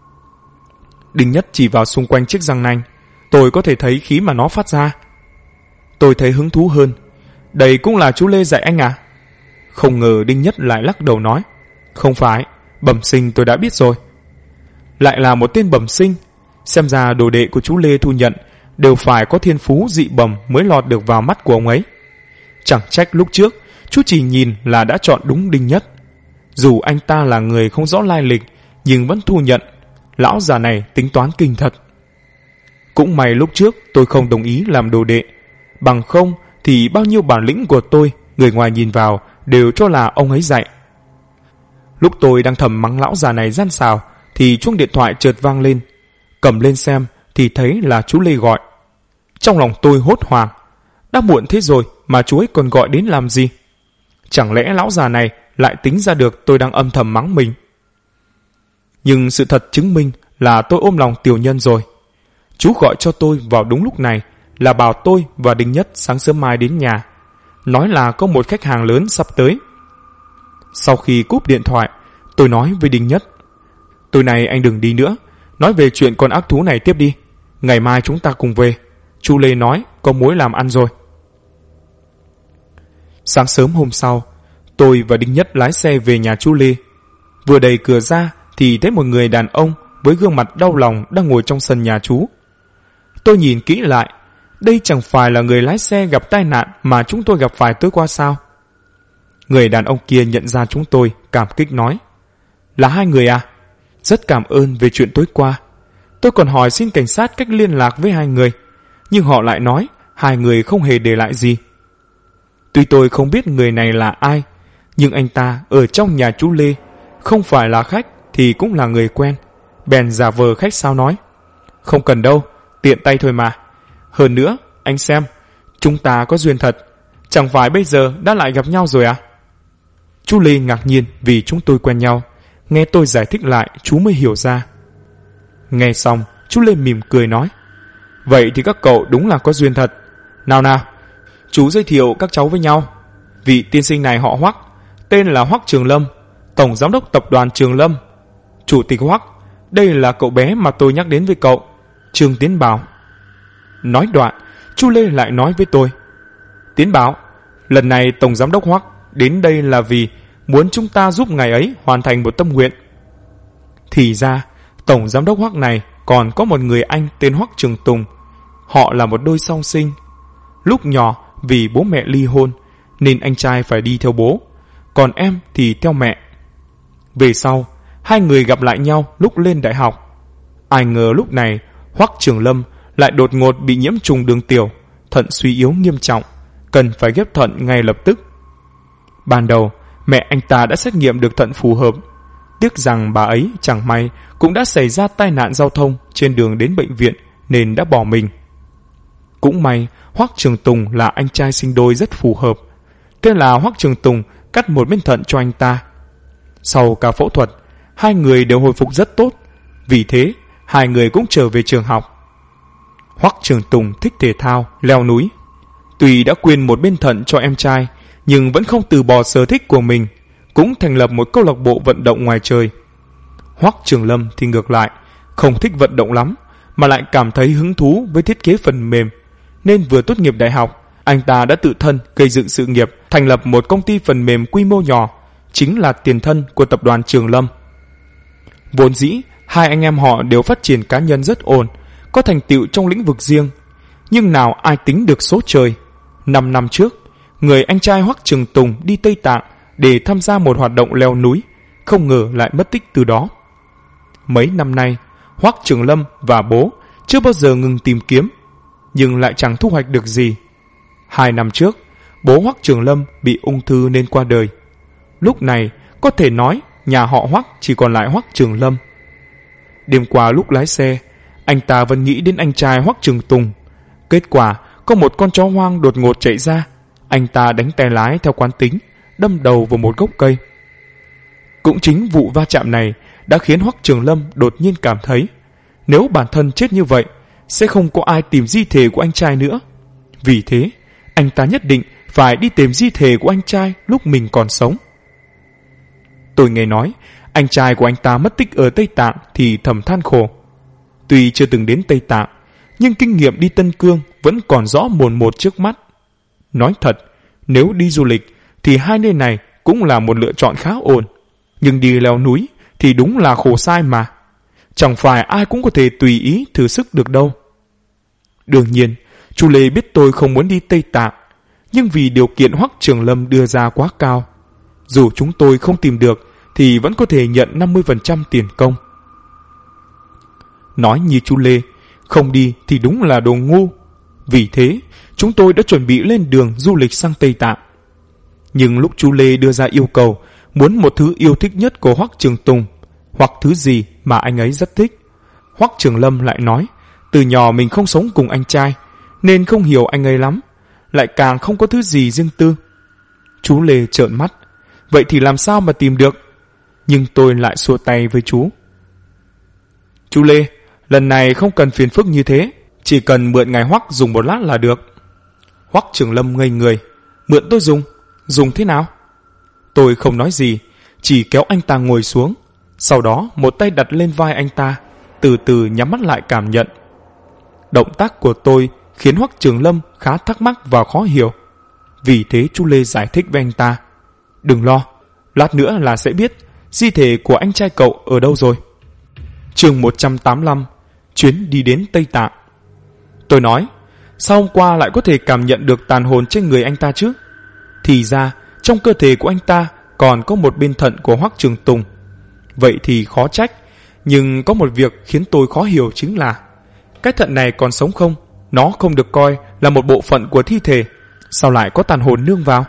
Đinh Nhất chỉ vào xung quanh chiếc răng nanh. Tôi có thể thấy khí mà nó phát ra. Tôi thấy hứng thú hơn. Đây cũng là chú Lê dạy anh à? Không ngờ Đinh Nhất lại lắc đầu nói, không phải, bẩm sinh tôi đã biết rồi. Lại là một tên bẩm sinh. Xem ra đồ đệ của chú Lê thu nhận đều phải có thiên phú dị bẩm mới lọt được vào mắt của ông ấy. Chẳng trách lúc trước chú chỉ nhìn là đã chọn đúng Đinh Nhất. Dù anh ta là người không rõ lai lịch, nhưng vẫn thu nhận. Lão già này tính toán kinh thật. Cũng may lúc trước tôi không đồng ý làm đồ đệ, bằng không thì bao nhiêu bản lĩnh của tôi, người ngoài nhìn vào đều cho là ông ấy dạy. Lúc tôi đang thầm mắng lão già này gian xào thì chuông điện thoại chợt vang lên. Cầm lên xem thì thấy là chú Lê gọi. Trong lòng tôi hốt hoảng, đã muộn thế rồi mà chú ấy còn gọi đến làm gì? Chẳng lẽ lão già này lại tính ra được tôi đang âm thầm mắng mình? Nhưng sự thật chứng minh là tôi ôm lòng tiểu nhân rồi. Chú gọi cho tôi vào đúng lúc này là bảo tôi và Đinh Nhất sáng sớm mai đến nhà, nói là có một khách hàng lớn sắp tới. Sau khi cúp điện thoại, tôi nói với Đinh Nhất: tối nay anh đừng đi nữa, nói về chuyện con ác thú này tiếp đi. Ngày mai chúng ta cùng về. Chú Lê nói có mối làm ăn rồi. Sáng sớm hôm sau, tôi và Đinh Nhất lái xe về nhà chú Lê. Vừa đẩy cửa ra thì thấy một người đàn ông với gương mặt đau lòng đang ngồi trong sân nhà chú. Tôi nhìn kỹ lại, đây chẳng phải là người lái xe gặp tai nạn mà chúng tôi gặp phải tối qua sao? Người đàn ông kia nhận ra chúng tôi, cảm kích nói: là hai người à? Rất cảm ơn về chuyện tối qua. Tôi còn hỏi xin cảnh sát cách liên lạc với hai người, nhưng họ lại nói hai người không hề để lại gì. Tuy tôi không biết người này là ai, nhưng anh ta ở trong nhà chú Lê, không phải là khách thì cũng là người quen. Bèn giả vờ khách sáo nói: không cần đâu, tiện tay thôi mà. Hơn nữa, anh xem, chúng ta có duyên thật, chẳng phải bây giờ đã lại gặp nhau rồi à? Chú Lê ngạc nhiên vì chúng tôi quen nhau. Nghe tôi giải thích lại, chú mới hiểu ra. Nghe xong, chú Lê mỉm cười nói: vậy thì các cậu đúng là có duyên thật. Nào nào, chú giới thiệu các cháu với nhau. Vị tiên sinh này họ Hoắc, tên là Hoắc Trường Lâm, tổng giám đốc tập đoàn Trường Lâm. Chủ tịch Hoắc, đây là cậu bé mà tôi nhắc đến với cậu, Trương Tiến Bảo. Nói đoạn, chú Lê lại nói với tôi: Tiến Bảo, lần này tổng giám đốc Hoắc đến đây là vì muốn chúng ta giúp ngài ấy hoàn thành một tâm nguyện. Thì ra, tổng giám đốc Hoắc này còn có một người anh tên Hoắc Trường Tùng. Họ là một đôi song sinh. Lúc nhỏ vì bố mẹ ly hôn nên anh trai phải đi theo bố, còn em thì theo mẹ. Về sau, hai người gặp lại nhau lúc lên đại học. Ai ngờ lúc này Hoắc Trường Lâm lại đột ngột bị nhiễm trùng đường tiểu, thận suy yếu nghiêm trọng, cần phải ghép thận ngay lập tức. Ban đầu, mẹ anh ta đã xét nghiệm được thận phù hợp. Tiếc rằng bà ấy chẳng may cũng đã xảy ra tai nạn giao thông trên đường đến bệnh viện nên đã bỏ mình. Cũng may Hoắc Trường Tùng là anh trai sinh đôi rất phù hợp. Thế là Hoắc Trường Tùng cắt một bên thận cho anh ta. Sau ca phẫu thuật, hai người đều hồi phục rất tốt. Vì thế, hai người cũng trở về trường học. Hoắc Trường Tùng thích thể thao, leo núi. Tuy đã quyên một bên thận cho em trai, nhưng vẫn không từ bỏ sở thích của mình, cũng thành lập một câu lạc bộ vận động ngoài trời. Hoắc Trường Lâm thì ngược lại, không thích vận động lắm, mà lại cảm thấy hứng thú với thiết kế phần mềm, nên vừa tốt nghiệp đại học, anh ta đã tự thân gây dựng sự nghiệp, thành lập một công ty phần mềm quy mô nhỏ, chính là tiền thân của tập đoàn Trường Lâm. Vốn dĩ, hai anh em họ đều phát triển cá nhân rất ổn, có thành tựu trong lĩnh vực riêng. Nhưng nào ai tính được số trời. 5 năm trước, người anh trai Hoắc Trường Tùng đi Tây Tạng để tham gia một hoạt động leo núi, không ngờ lại mất tích từ đó. Mấy năm nay, Hoắc Trường Lâm và bố chưa bao giờ ngừng tìm kiếm, nhưng lại chẳng thu hoạch được gì. 2 năm trước, bố Hoắc Trường Lâm bị ung thư nên qua đời. Lúc này, có thể nói nhà họ Hoắc chỉ còn lại Hoắc Trường Lâm. Đêm qua lúc lái xe, anh ta vẫn nghĩ đến anh trai Hoắc Trường Tùng. Kết quả, có một con chó hoang đột ngột chạy ra. Anh ta đánh tay lái theo quán tính, đâm đầu vào một gốc cây. Cũng chính vụ va chạm này đã khiến Hoắc Trường Lâm đột nhiên cảm thấy nếu bản thân chết như vậy, sẽ không có ai tìm di thể của anh trai nữa. Vì thế, anh ta nhất định phải đi tìm di thể của anh trai lúc mình còn sống. Tôi nghe nói anh trai của anh ta mất tích ở Tây Tạng thì thầm than khổ. Tuy chưa từng đến Tây Tạng, nhưng kinh nghiệm đi Tân Cương vẫn còn rõ mồn một trước mắt. Nói thật, nếu đi du lịch thì hai nơi này cũng là một lựa chọn khá ổn. Nhưng đi leo núi thì đúng là khổ sai mà. Chẳng phải ai cũng có thể tùy ý thử sức được đâu. Đương nhiên, chú Lê biết tôi không muốn đi Tây Tạng, nhưng vì điều kiện Hoắc Trường Lâm đưa ra quá cao, dù chúng tôi không tìm được thì vẫn có thể nhận 50% tiền công. Nói như chú Lê, không đi thì đúng là đồ ngu. Vì thế, chúng tôi đã chuẩn bị lên đường du lịch sang Tây Tạng. Nhưng lúc chú Lê đưa ra yêu cầu muốn một thứ yêu thích nhất của Hoắc Trường Tùng, hoặc thứ gì mà anh ấy rất thích, Hoắc Trường Lâm lại nói từ nhỏ mình không sống cùng anh trai nên không hiểu anh ấy lắm, lại càng không có thứ gì riêng tư. Chú Lê trợn mắt: vậy thì làm sao mà tìm được? Nhưng tôi lại xua tay với chú: chú Lê, lần này không cần phiền phức như thế, chỉ cần mượn ngài Hoắc dùng một lát là được. Hoắc Trường Lâm ngây người. Mượn tôi dùng? Dùng thế nào? Tôi không nói gì, chỉ kéo anh ta ngồi xuống, sau đó một tay đặt lên vai anh ta, từ từ nhắm mắt lại cảm nhận. Động tác của tôi khiến Hoắc Trường Lâm khá thắc mắc và khó hiểu. Vì thế chú Lê giải thích với anh ta: đừng lo, lát nữa là sẽ biết di thể của anh trai cậu ở đâu rồi. Chương 185: Chuyến đi đến Tây Tạng. Tôi nói: sao hôm qua lại có thể cảm nhận được tàn hồn trên người anh ta chứ? Thì ra trong cơ thể của anh ta còn có một bên thận của Hoắc Trường Tùng. Vậy thì khó trách. Nhưng có một việc khiến tôi khó hiểu chính là cái thận này còn sống không? Nó không được coi là một bộ phận của thi thể, sao lại có tàn hồn nương vào?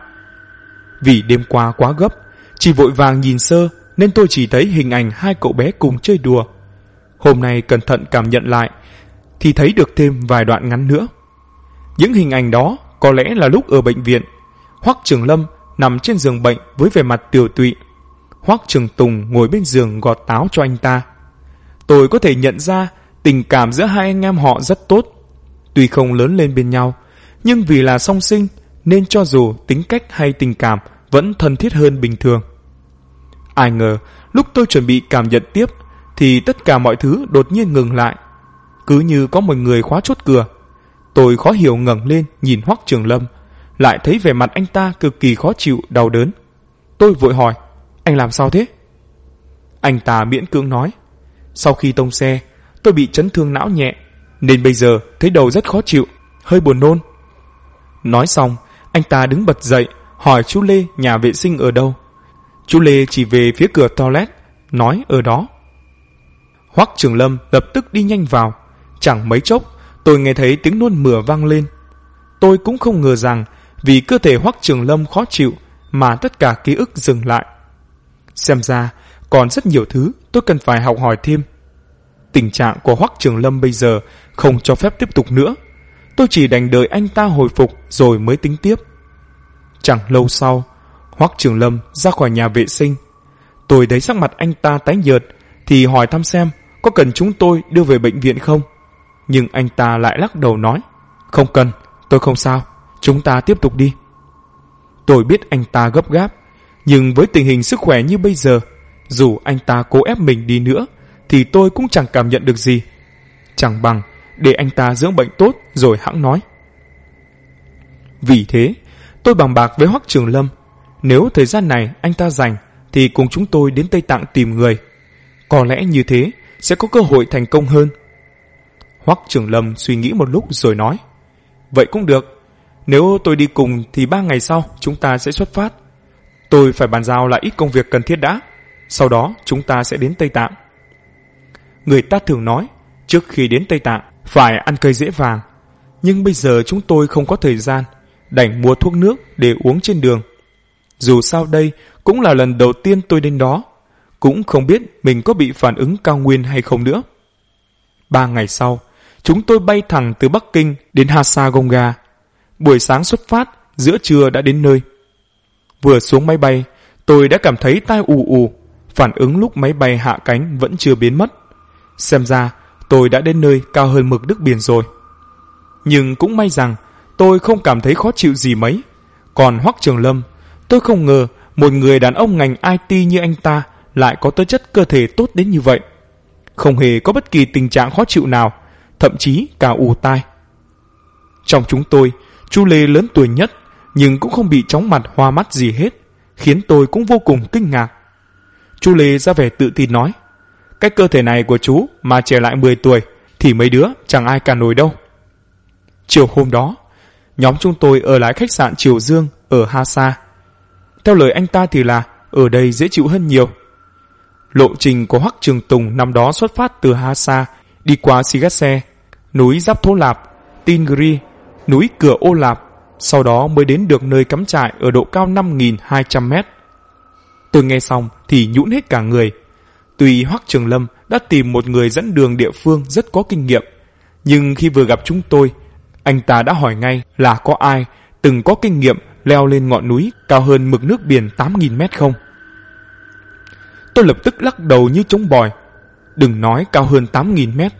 Vì đêm qua quá gấp, chỉ vội vàng nhìn sơ nên tôi chỉ thấy hình ảnh hai cậu bé cùng chơi đùa. Hôm nay cẩn thận cảm nhận lại thì thấy được thêm vài đoạn ngắn nữa. Những hình ảnh đó có lẽ là lúc ở bệnh viện, Hoắc Trường Lâm nằm trên giường bệnh với vẻ mặt tiều tụy, Hoắc Trường Tùng ngồi bên giường gọt táo cho anh ta. Tôi có thể nhận ra tình cảm giữa hai anh em họ rất tốt. Tuy không lớn lên bên nhau, nhưng vì là song sinh nên cho dù tính cách hay tình cảm vẫn thân thiết hơn bình thường. Ai ngờ lúc tôi chuẩn bị cảm nhận tiếp thì tất cả mọi thứ đột nhiên ngừng lại, cứ như có một người khóa chốt cửa. Tôi khó hiểu ngẩng lên nhìn Hoắc Trường Lâm, lại thấy vẻ mặt anh ta cực kỳ khó chịu, đau đớn. Tôi vội hỏi: anh làm sao thế? Anh ta miễn cưỡng nói: sau khi tông xe, tôi bị chấn thương não nhẹ, nên bây giờ thấy đầu rất khó chịu, hơi buồn nôn. Nói xong, anh ta đứng bật dậy, hỏi chú Lê nhà vệ sinh ở đâu. Chú Lê chỉ về phía cửa toilet, nói ở đó. Hoắc Trường Lâm lập tức đi nhanh vào. Chẳng mấy chốc, tôi nghe thấy tiếng nôn mửa vang lên. Tôi cũng không ngờ rằng vì cơ thể Hoắc Trường Lâm khó chịu mà tất cả ký ức dừng lại. Xem ra còn rất nhiều thứ tôi cần phải học hỏi thêm. Tình trạng của Hoắc Trường Lâm bây giờ không cho phép tiếp tục nữa. Tôi chỉ đành đợi anh ta hồi phục rồi mới tính tiếp. Chẳng lâu sau, Hoắc Trường Lâm ra khỏi nhà vệ sinh. Tôi thấy sắc mặt anh ta tái nhợt thì hỏi thăm xem có cần chúng tôi đưa về bệnh viện không. Nhưng anh ta lại lắc đầu nói: không cần, tôi không sao, chúng ta tiếp tục đi. Tôi biết anh ta gấp gáp, nhưng với tình hình sức khỏe như bây giờ, dù anh ta cố ép mình đi nữa thì tôi cũng chẳng cảm nhận được gì. Chẳng bằng để anh ta dưỡng bệnh tốt rồi hẵng nói. Vì thế tôi bàn bạc với Hoắc Trường Lâm, nếu thời gian này anh ta rảnh thì cùng chúng tôi đến Tây Tạng tìm người. Có lẽ như thế sẽ có cơ hội thành công hơn. Hoắc Trường Lâm suy nghĩ một lúc rồi nói: vậy cũng được, nếu tôi đi cùng thì 3 ngày sau chúng ta sẽ xuất phát. Tôi phải bàn giao lại ít công việc cần thiết đã, sau đó chúng ta sẽ đến Tây Tạng. Người ta thường nói trước khi đến Tây Tạng phải ăn cây dễ vàng, nhưng bây giờ chúng tôi không có thời gian, đành mua thuốc nước để uống trên đường. Dù sao đây cũng là lần đầu tiên tôi đến đó, cũng không biết mình có bị phản ứng cao nguyên hay không nữa. 3 ngày sau, chúng tôi bay thẳng từ Bắc Kinh đến Hasagonga. Buổi sáng xuất phát, giữa trưa đã đến nơi. Vừa xuống máy bay, tôi đã cảm thấy tai ù ù, phản ứng lúc máy bay hạ cánh vẫn chưa biến mất. Xem ra tôi đã đến nơi cao hơn mực nước biển rồi. Nhưng cũng may rằng tôi không cảm thấy khó chịu gì mấy. Còn Hoắc Trường Lâm, tôi không ngờ một người đàn ông ngành IT như anh ta lại có tố chất cơ thể tốt đến như vậy. Không hề có bất kỳ tình trạng khó chịu nào, thậm chí cả ù tai. Trong chúng tôi, chú Lê lớn tuổi nhất, nhưng cũng không bị chóng mặt hoa mắt gì hết, khiến tôi cũng vô cùng kinh ngạc. Chú Lê ra vẻ tự tin nói: cái cơ thể này của chú mà trẻ lại 10 tuổi thì mấy đứa chẳng ai cả nổi đâu. Chiều hôm đó, nhóm chúng tôi ở lại khách sạn Triều Dương ở Hasa. Theo lời anh ta thì là ở đây dễ chịu hơn nhiều. Lộ trình của Hoắc Trường Tùng năm đó xuất phát từ Hasa, đi qua Sigatse, núi Giáp Thố Lạp, Tingri, núi Cửa Ô Lạp, sau đó mới đến được nơi cắm trại ở độ cao 5.200 mét. Tôi nghe xong thì nhũn hết cả người. Tuy Hoắc Trường Lâm đã tìm một người dẫn đường địa phương rất có kinh nghiệm, nhưng khi vừa gặp chúng tôi, anh ta đã hỏi ngay là có ai từng có kinh nghiệm leo lên ngọn núi cao hơn mực nước biển 8.000 mét không. Tôi lập tức lắc đầu như trống bòi. Đừng nói cao hơn 8.000 mét,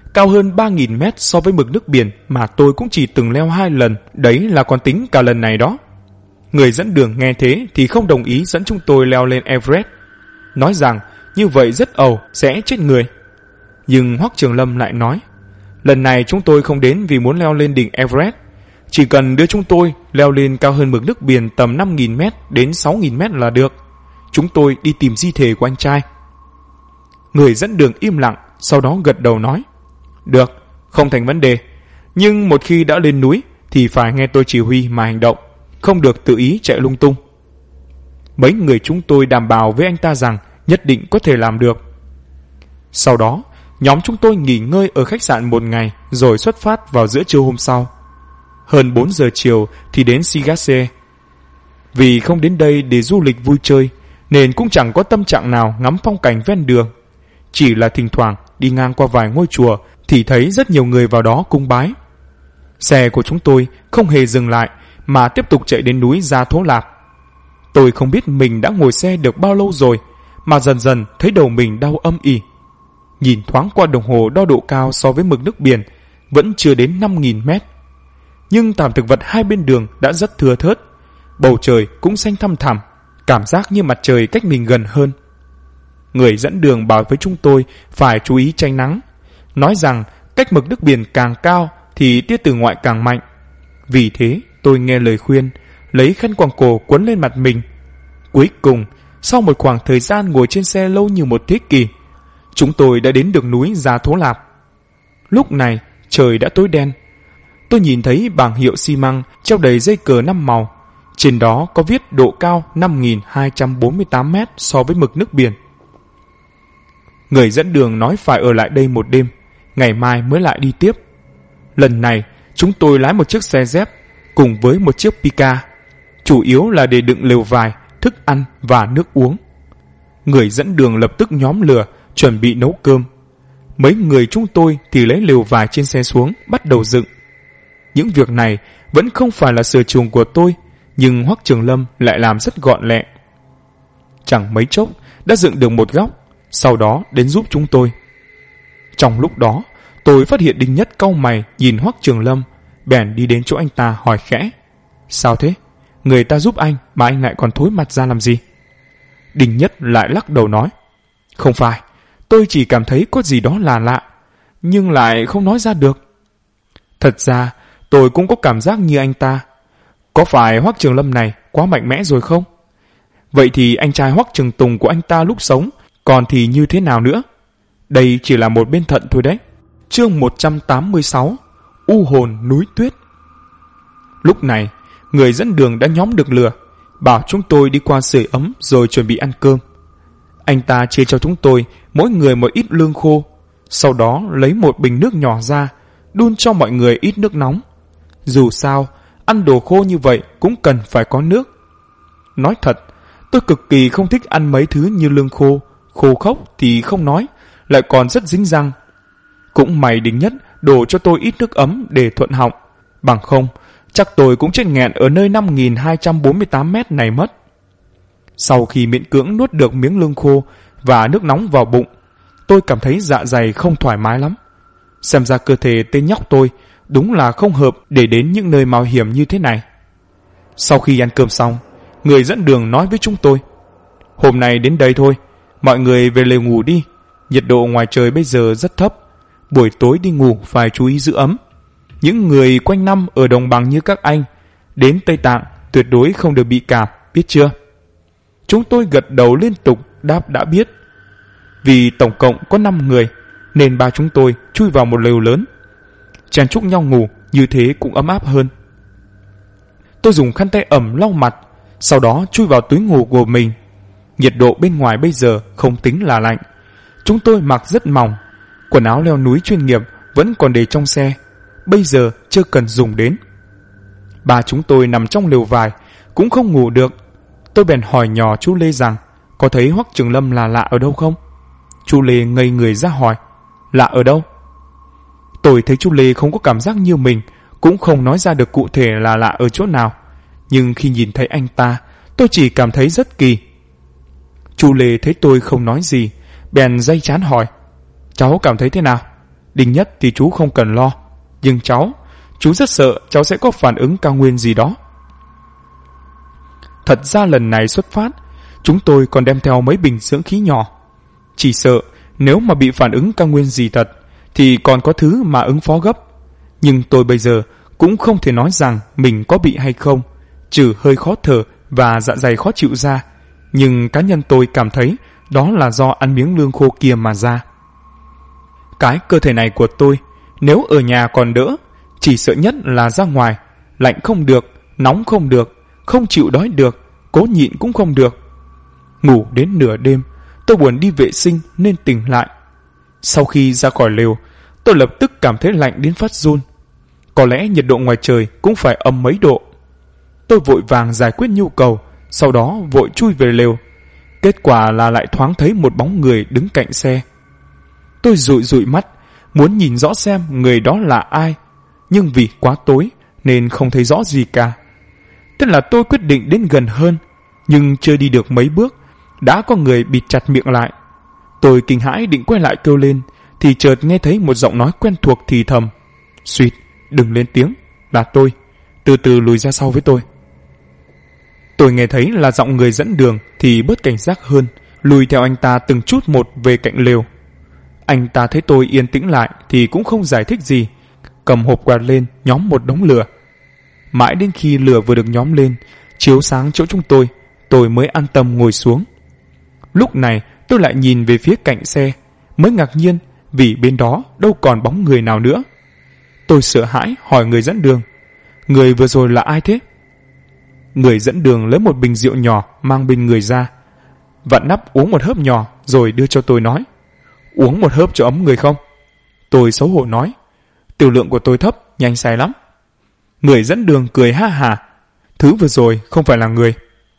cao hơn 3.000 mét so với mực nước biển mà tôi cũng chỉ từng leo 2 lần, đấy là còn tính cả lần này đó. Người dẫn đường nghe thế thì không đồng ý dẫn chúng tôi leo lên Everest, nói rằng như vậy rất ẩu, sẽ chết người. Nhưng Hoắc Trường Lâm lại nói, lần này chúng tôi không đến vì muốn leo lên đỉnh Everest, chỉ cần đưa chúng tôi leo lên cao hơn mực nước biển tầm 5.000 mét đến 6.000 mét là được. Chúng tôi đi tìm di thể của anh trai. Người dẫn đường im lặng, sau đó gật đầu nói, được, không thành vấn đề. Nhưng một khi đã lên núi thì phải nghe tôi chỉ huy mà hành động, không được tự ý chạy lung tung. Mấy người chúng tôi đảm bảo với anh ta rằng nhất định có thể làm được. Sau đó, nhóm chúng tôi nghỉ ngơi ở khách sạn một ngày rồi xuất phát vào giữa trưa hôm sau. Hơn 4 giờ chiều thì đến Sigase. Vì không đến đây để du lịch vui chơi nên cũng chẳng có tâm trạng nào ngắm phong cảnh ven đường. Chỉ là thỉnh thoảng đi ngang qua vài ngôi chùa thì thấy rất nhiều người vào đó cúng bái. Xe của chúng tôi không hề dừng lại mà tiếp tục chạy đến núi Gia Thố Lạp. Tôi không biết mình đã ngồi xe được bao lâu rồi mà dần dần thấy đầu mình đau âm ỉ. Nhìn thoáng qua đồng hồ đo độ cao so với mực nước biển vẫn chưa đến 5.000 mét. Nhưng thảm thực vật hai bên đường đã rất thưa thớt, bầu trời cũng xanh thăm thẳm, cảm giác như mặt trời cách mình gần hơn. Người dẫn đường bảo với chúng tôi phải chú ý tránh nắng, nói rằng cách mực nước biển càng cao thì tia tử ngoại càng mạnh. Vì thế tôi nghe lời khuyên, lấy khăn quàng cổ quấn lên mặt mình. Cuối cùng, sau một khoảng thời gian ngồi trên xe lâu như một thế kỷ, chúng tôi đã đến được núi Gia Thố Lạp. Lúc này trời đã tối đen. Tôi nhìn thấy bảng hiệu xi măng treo đầy dây cờ 5 màu. Trên đó có viết độ cao 5.248 mét so với mực nước biển. Người dẫn đường nói phải ở lại đây một đêm, ngày mai mới lại đi tiếp. Lần này chúng tôi lái một chiếc xe dép cùng với một chiếc Pika, chủ yếu là để đựng lều vải, thức ăn và nước uống. Người dẫn đường lập tức nhóm lửa chuẩn bị nấu cơm. Mấy người chúng tôi thì lấy lều vải trên xe xuống bắt đầu dựng. Những việc này vẫn không phải là sở trường của tôi, nhưng Hoắc Trường Lâm lại làm rất gọn lẹ. Chẳng mấy chốc đã dựng được một góc, sau đó đến giúp chúng tôi. Trong lúc đó, tôi phát hiện Đinh Nhất cau mày nhìn Hoắc Trường Lâm, bèn đi đến chỗ anh ta hỏi khẽ, sao thế? Người ta giúp anh mà anh lại còn thối mặt ra làm gì? Đinh Nhất lại lắc đầu nói, không phải, tôi chỉ cảm thấy có gì đó là lạ, nhưng lại không nói ra được. Thật ra, tôi cũng có cảm giác như anh ta. Có phải Hoắc Trường Lâm này quá mạnh mẽ rồi không? Vậy thì anh trai Hoắc Trường Tùng của anh ta lúc sống, còn thì như thế nào nữa? Đây chỉ là một bên thận thôi đấy. Chương 186, U hồn núi tuyết. Lúc này, người dẫn đường đã nhóm được lửa, bảo chúng tôi đi qua sưởi ấm rồi chuẩn bị ăn cơm. Anh ta chia cho chúng tôi mỗi người một ít lương khô, sau đó lấy một bình nước nhỏ ra, đun cho mọi người ít nước nóng. Dù sao, ăn đồ khô như vậy cũng cần phải có nước. Nói thật, tôi cực kỳ không thích ăn mấy thứ như lương khô, khô khốc thì không nói, lại còn rất dính răng. Cũng may Đinh Nhất đổ cho tôi ít nước ấm để thuận họng, bằng không chắc tôi cũng chết nghẹn ở nơi 5.248 mét này mất. Sau khi miễn cưỡng nuốt được miếng lương khô và nước nóng vào bụng, tôi cảm thấy dạ dày không thoải mái lắm. Xem ra cơ thể tên nhóc tôi đúng là không hợp để đến những nơi mạo hiểm như thế này. Sau khi ăn cơm xong, người dẫn đường nói với chúng tôi, hôm nay đến đây thôi, mọi người về lều ngủ đi. Nhiệt độ ngoài trời bây giờ rất thấp, buổi tối đi ngủ phải chú ý giữ ấm. Những người quanh năm ở đồng bằng như các anh, đến Tây Tạng tuyệt đối không được bị cảm, biết chưa? Chúng tôi gật đầu liên tục đáp đã biết. Vì tổng cộng có 5 người, nên ba chúng tôi chui vào một lều lớn. Chen chúc nhau ngủ, như thế cũng ấm áp hơn. Tôi dùng khăn tay ẩm lau mặt, sau đó chui vào túi ngủ của mình. Nhiệt độ bên ngoài bây giờ không tính là lạnh. Chúng tôi mặc rất mỏng, quần áo leo núi chuyên nghiệp vẫn còn để trong xe, bây giờ chưa cần dùng đến. Ba chúng tôi nằm trong lều vải, cũng không ngủ được. Tôi bèn hỏi nhỏ chú Lê rằng có thấy Hoắc Trường Lâm là lạ ở đâu không? Chú Lê ngây người ra hỏi, lạ ở đâu? Tôi thấy chú Lê không có cảm giác như mình, cũng không nói ra được cụ thể là lạ ở chỗ nào. Nhưng khi nhìn thấy anh ta, tôi chỉ cảm thấy rất kỳ. Chú Lê thấy tôi không nói gì, bèn day chán hỏi, cháu cảm thấy thế nào? Đinh Nhất thì chú không cần lo, nhưng chú rất sợ cháu sẽ có phản ứng cao nguyên gì đó. Thật ra lần này xuất phát, chúng tôi còn đem theo mấy bình dưỡng khí nhỏ. Chỉ sợ nếu mà bị phản ứng cao nguyên gì thật thì còn có thứ mà ứng phó gấp. Nhưng tôi bây giờ cũng không thể nói rằng mình có bị hay không, trừ hơi khó thở và dạ dày khó chịu ra. Nhưng cá nhân tôi cảm thấy đó là do ăn miếng lương khô kia mà ra. Cái cơ thể này của tôi, nếu ở nhà còn đỡ, chỉ sợ nhất là ra ngoài, lạnh không được, nóng không được, không chịu đói được, cố nhịn cũng không được. Ngủ đến nửa đêm, tôi buồn đi vệ sinh nên tỉnh lại. Sau khi ra khỏi lều, tôi lập tức cảm thấy lạnh đến phát run. Có lẽ nhiệt độ ngoài trời cũng phải âm mấy độ. Tôi vội vàng giải quyết nhu cầu, sau đó vội chui về lều. Kết quả là lại thoáng thấy một bóng người đứng cạnh xe. Tôi dụi mắt, muốn nhìn rõ xem người đó là ai, nhưng vì quá tối nên không thấy rõ gì cả. Thế là tôi quyết định đến gần hơn, nhưng chưa đi được mấy bước đã có người bịt chặt miệng lại. Tôi kinh hãi định quay lại kêu lên thì chợt nghe thấy một giọng nói quen thuộc thì thầm: "Suýt, đừng lên tiếng, là tôi, từ từ lùi ra sau với tôi." Tôi nghe thấy là giọng người dẫn đường thì bớt cảnh giác hơn, lùi theo anh ta từng chút một về cạnh lều. Anh ta thấy tôi yên tĩnh lại thì cũng không giải thích gì, cầm hộp quạt lên nhóm một đống lửa. Mãi đến khi lửa vừa được nhóm lên, chiếu sáng chỗ chúng tôi mới an tâm ngồi xuống. Lúc này tôi lại nhìn về phía cạnh xe, mới ngạc nhiên vì bên đó đâu còn bóng người nào nữa. Tôi sợ hãi hỏi người dẫn đường: "Người vừa rồi là ai thế?" Người dẫn đường lấy một bình rượu nhỏ mang bên người ra, vặn nắp uống một hớp nhỏ rồi đưa cho tôi nói: "Uống một hớp cho ấm người không?" Tôi xấu hổ nói: "Tiểu lượng của tôi thấp, nhanh say lắm." Người dẫn đường cười ha hả: "Thứ vừa rồi không phải là người."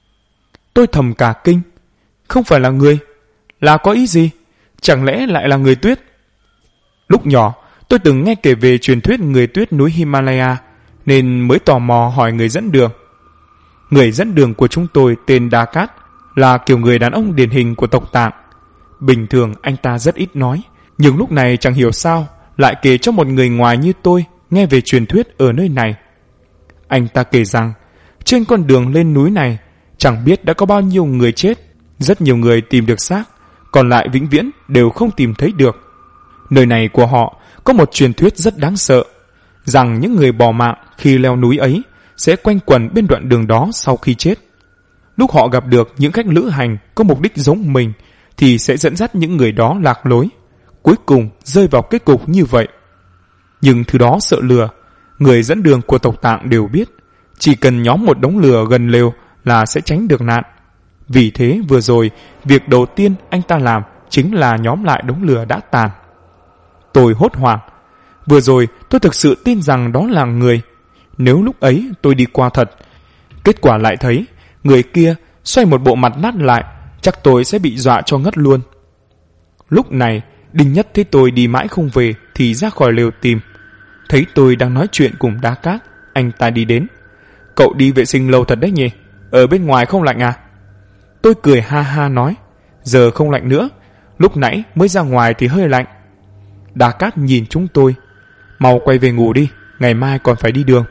Tôi thầm cả kinh. Không phải là người là có ý gì? Chẳng lẽ lại là người tuyết? Lúc nhỏ tôi từng nghe kể về truyền thuyết người tuyết núi Himalaya nên mới tò mò hỏi người dẫn đường. Người dẫn đường của chúng tôi tên Đa Cát, là kiểu người đàn ông điển hình của tộc Tạng. Bình thường anh ta rất ít nói, nhưng lúc này chẳng hiểu sao lại kể cho một người ngoài như tôi nghe về truyền thuyết ở nơi này. Anh ta kể rằng trên con đường lên núi này chẳng biết đã có bao nhiêu người chết, rất nhiều người tìm được xác, còn lại vĩnh viễn đều không tìm thấy được. Nơi này của họ có một truyền thuyết rất đáng sợ, rằng những người bỏ mạng khi leo núi ấy sẽ quanh quẩn bên đoạn đường đó sau khi chết. Lúc họ gặp được những khách lữ hành có mục đích giống mình thì sẽ dẫn dắt những người đó lạc lối, cuối cùng rơi vào kết cục như vậy. Nhưng thứ đó sợ lừa, người dẫn đường của tộc Tạng đều biết, chỉ cần nhóm một đống lửa gần lều là sẽ tránh được nạn. Vì thế vừa rồi, việc đầu tiên anh ta làm chính là nhóm lại đống lửa đã tàn. Tôi hốt hoảng. Vừa rồi tôi thực sự tin rằng đó là người. Nếu lúc ấy tôi đi qua thật, kết quả lại thấy người kia xoay một bộ mặt nát lại, chắc tôi sẽ bị dọa cho ngất luôn. Lúc này Đinh Nhất thấy tôi đi mãi không về thì ra khỏi lều tìm. Thấy tôi đang nói chuyện cùng Đa Cát, anh ta đi đến: "Cậu đi vệ sinh lâu thật đấy nhỉ? Ở bên ngoài không lạnh à?" Tôi cười ha ha nói: "Giờ không lạnh nữa, lúc nãy mới ra ngoài thì hơi lạnh." Đa Cát nhìn chúng tôi: "Mau quay về ngủ đi, ngày mai còn phải đi đường."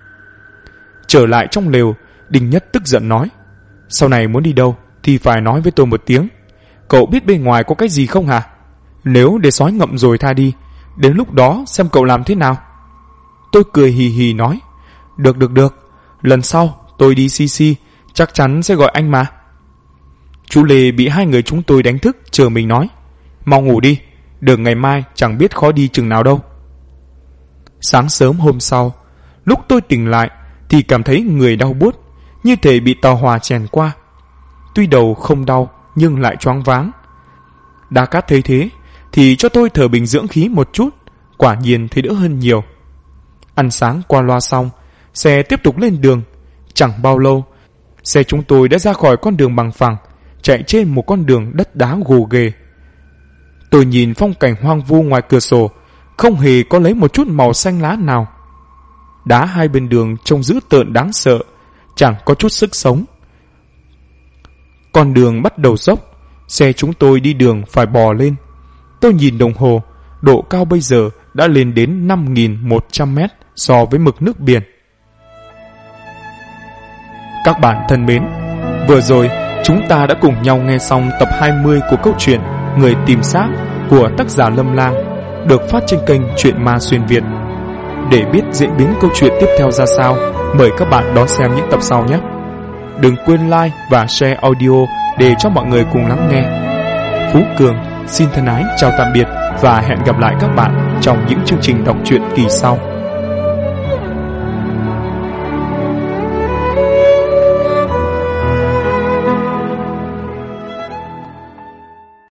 Trở lại trong lều, Đinh Nhất tức giận nói: "Sau này muốn đi đâu thì phải nói với tôi một tiếng. Cậu biết bên ngoài có cái gì không hả? Nếu để sói ngậm rồi tha đi, đến lúc đó xem cậu làm thế nào." Tôi cười hì hì nói: Được, lần sau tôi đi CC chắc chắn sẽ gọi anh mà." Chú Lê bị hai người chúng tôi đánh thức, chờ mình nói: "Mau ngủ đi, đường ngày mai chẳng biết khó đi chừng nào đâu." Sáng sớm hôm sau, lúc tôi tỉnh lại thì cảm thấy người đau buốt, như thể bị tàu hỏa chèn qua. Tuy đầu không đau nhưng lại choáng váng. Đa Cát thấy thế thì cho tôi thở bình dưỡng khí một chút, quả nhiên thấy đỡ hơn nhiều. Ăn sáng qua loa xong, xe tiếp tục lên đường. Chẳng bao lâu, xe chúng tôi đã ra khỏi con đường bằng phẳng, chạy trên một con đường đất đá gồ ghề. Tôi nhìn phong cảnh hoang vu ngoài cửa sổ, không hề có lấy một chút màu xanh lá nào. Đá hai bên đường trông dữ tợn đáng sợ, chẳng có chút sức sống. Con đường bắt đầu dốc, xe chúng tôi đi đường phải bò lên. Tôi nhìn đồng hồ, độ cao bây giờ đã lên đến 5.100 mét so với mực nước biển. Các bạn thân mến, vừa rồi chúng ta đã cùng nhau nghe xong tập 20 của câu chuyện Người tìm xác của tác giả Lâm Lang, được phát trên kênh Truyện Ma Xuyên Việt. Để biết diễn biến câu chuyện tiếp theo ra sao, mời các bạn đón xem những tập sau nhé. Đừng quên like và share audio để cho mọi người cùng lắng nghe. Phú Cường xin thân ái chào tạm biệt và hẹn gặp lại các bạn trong những chương trình đọc truyện kỳ sau.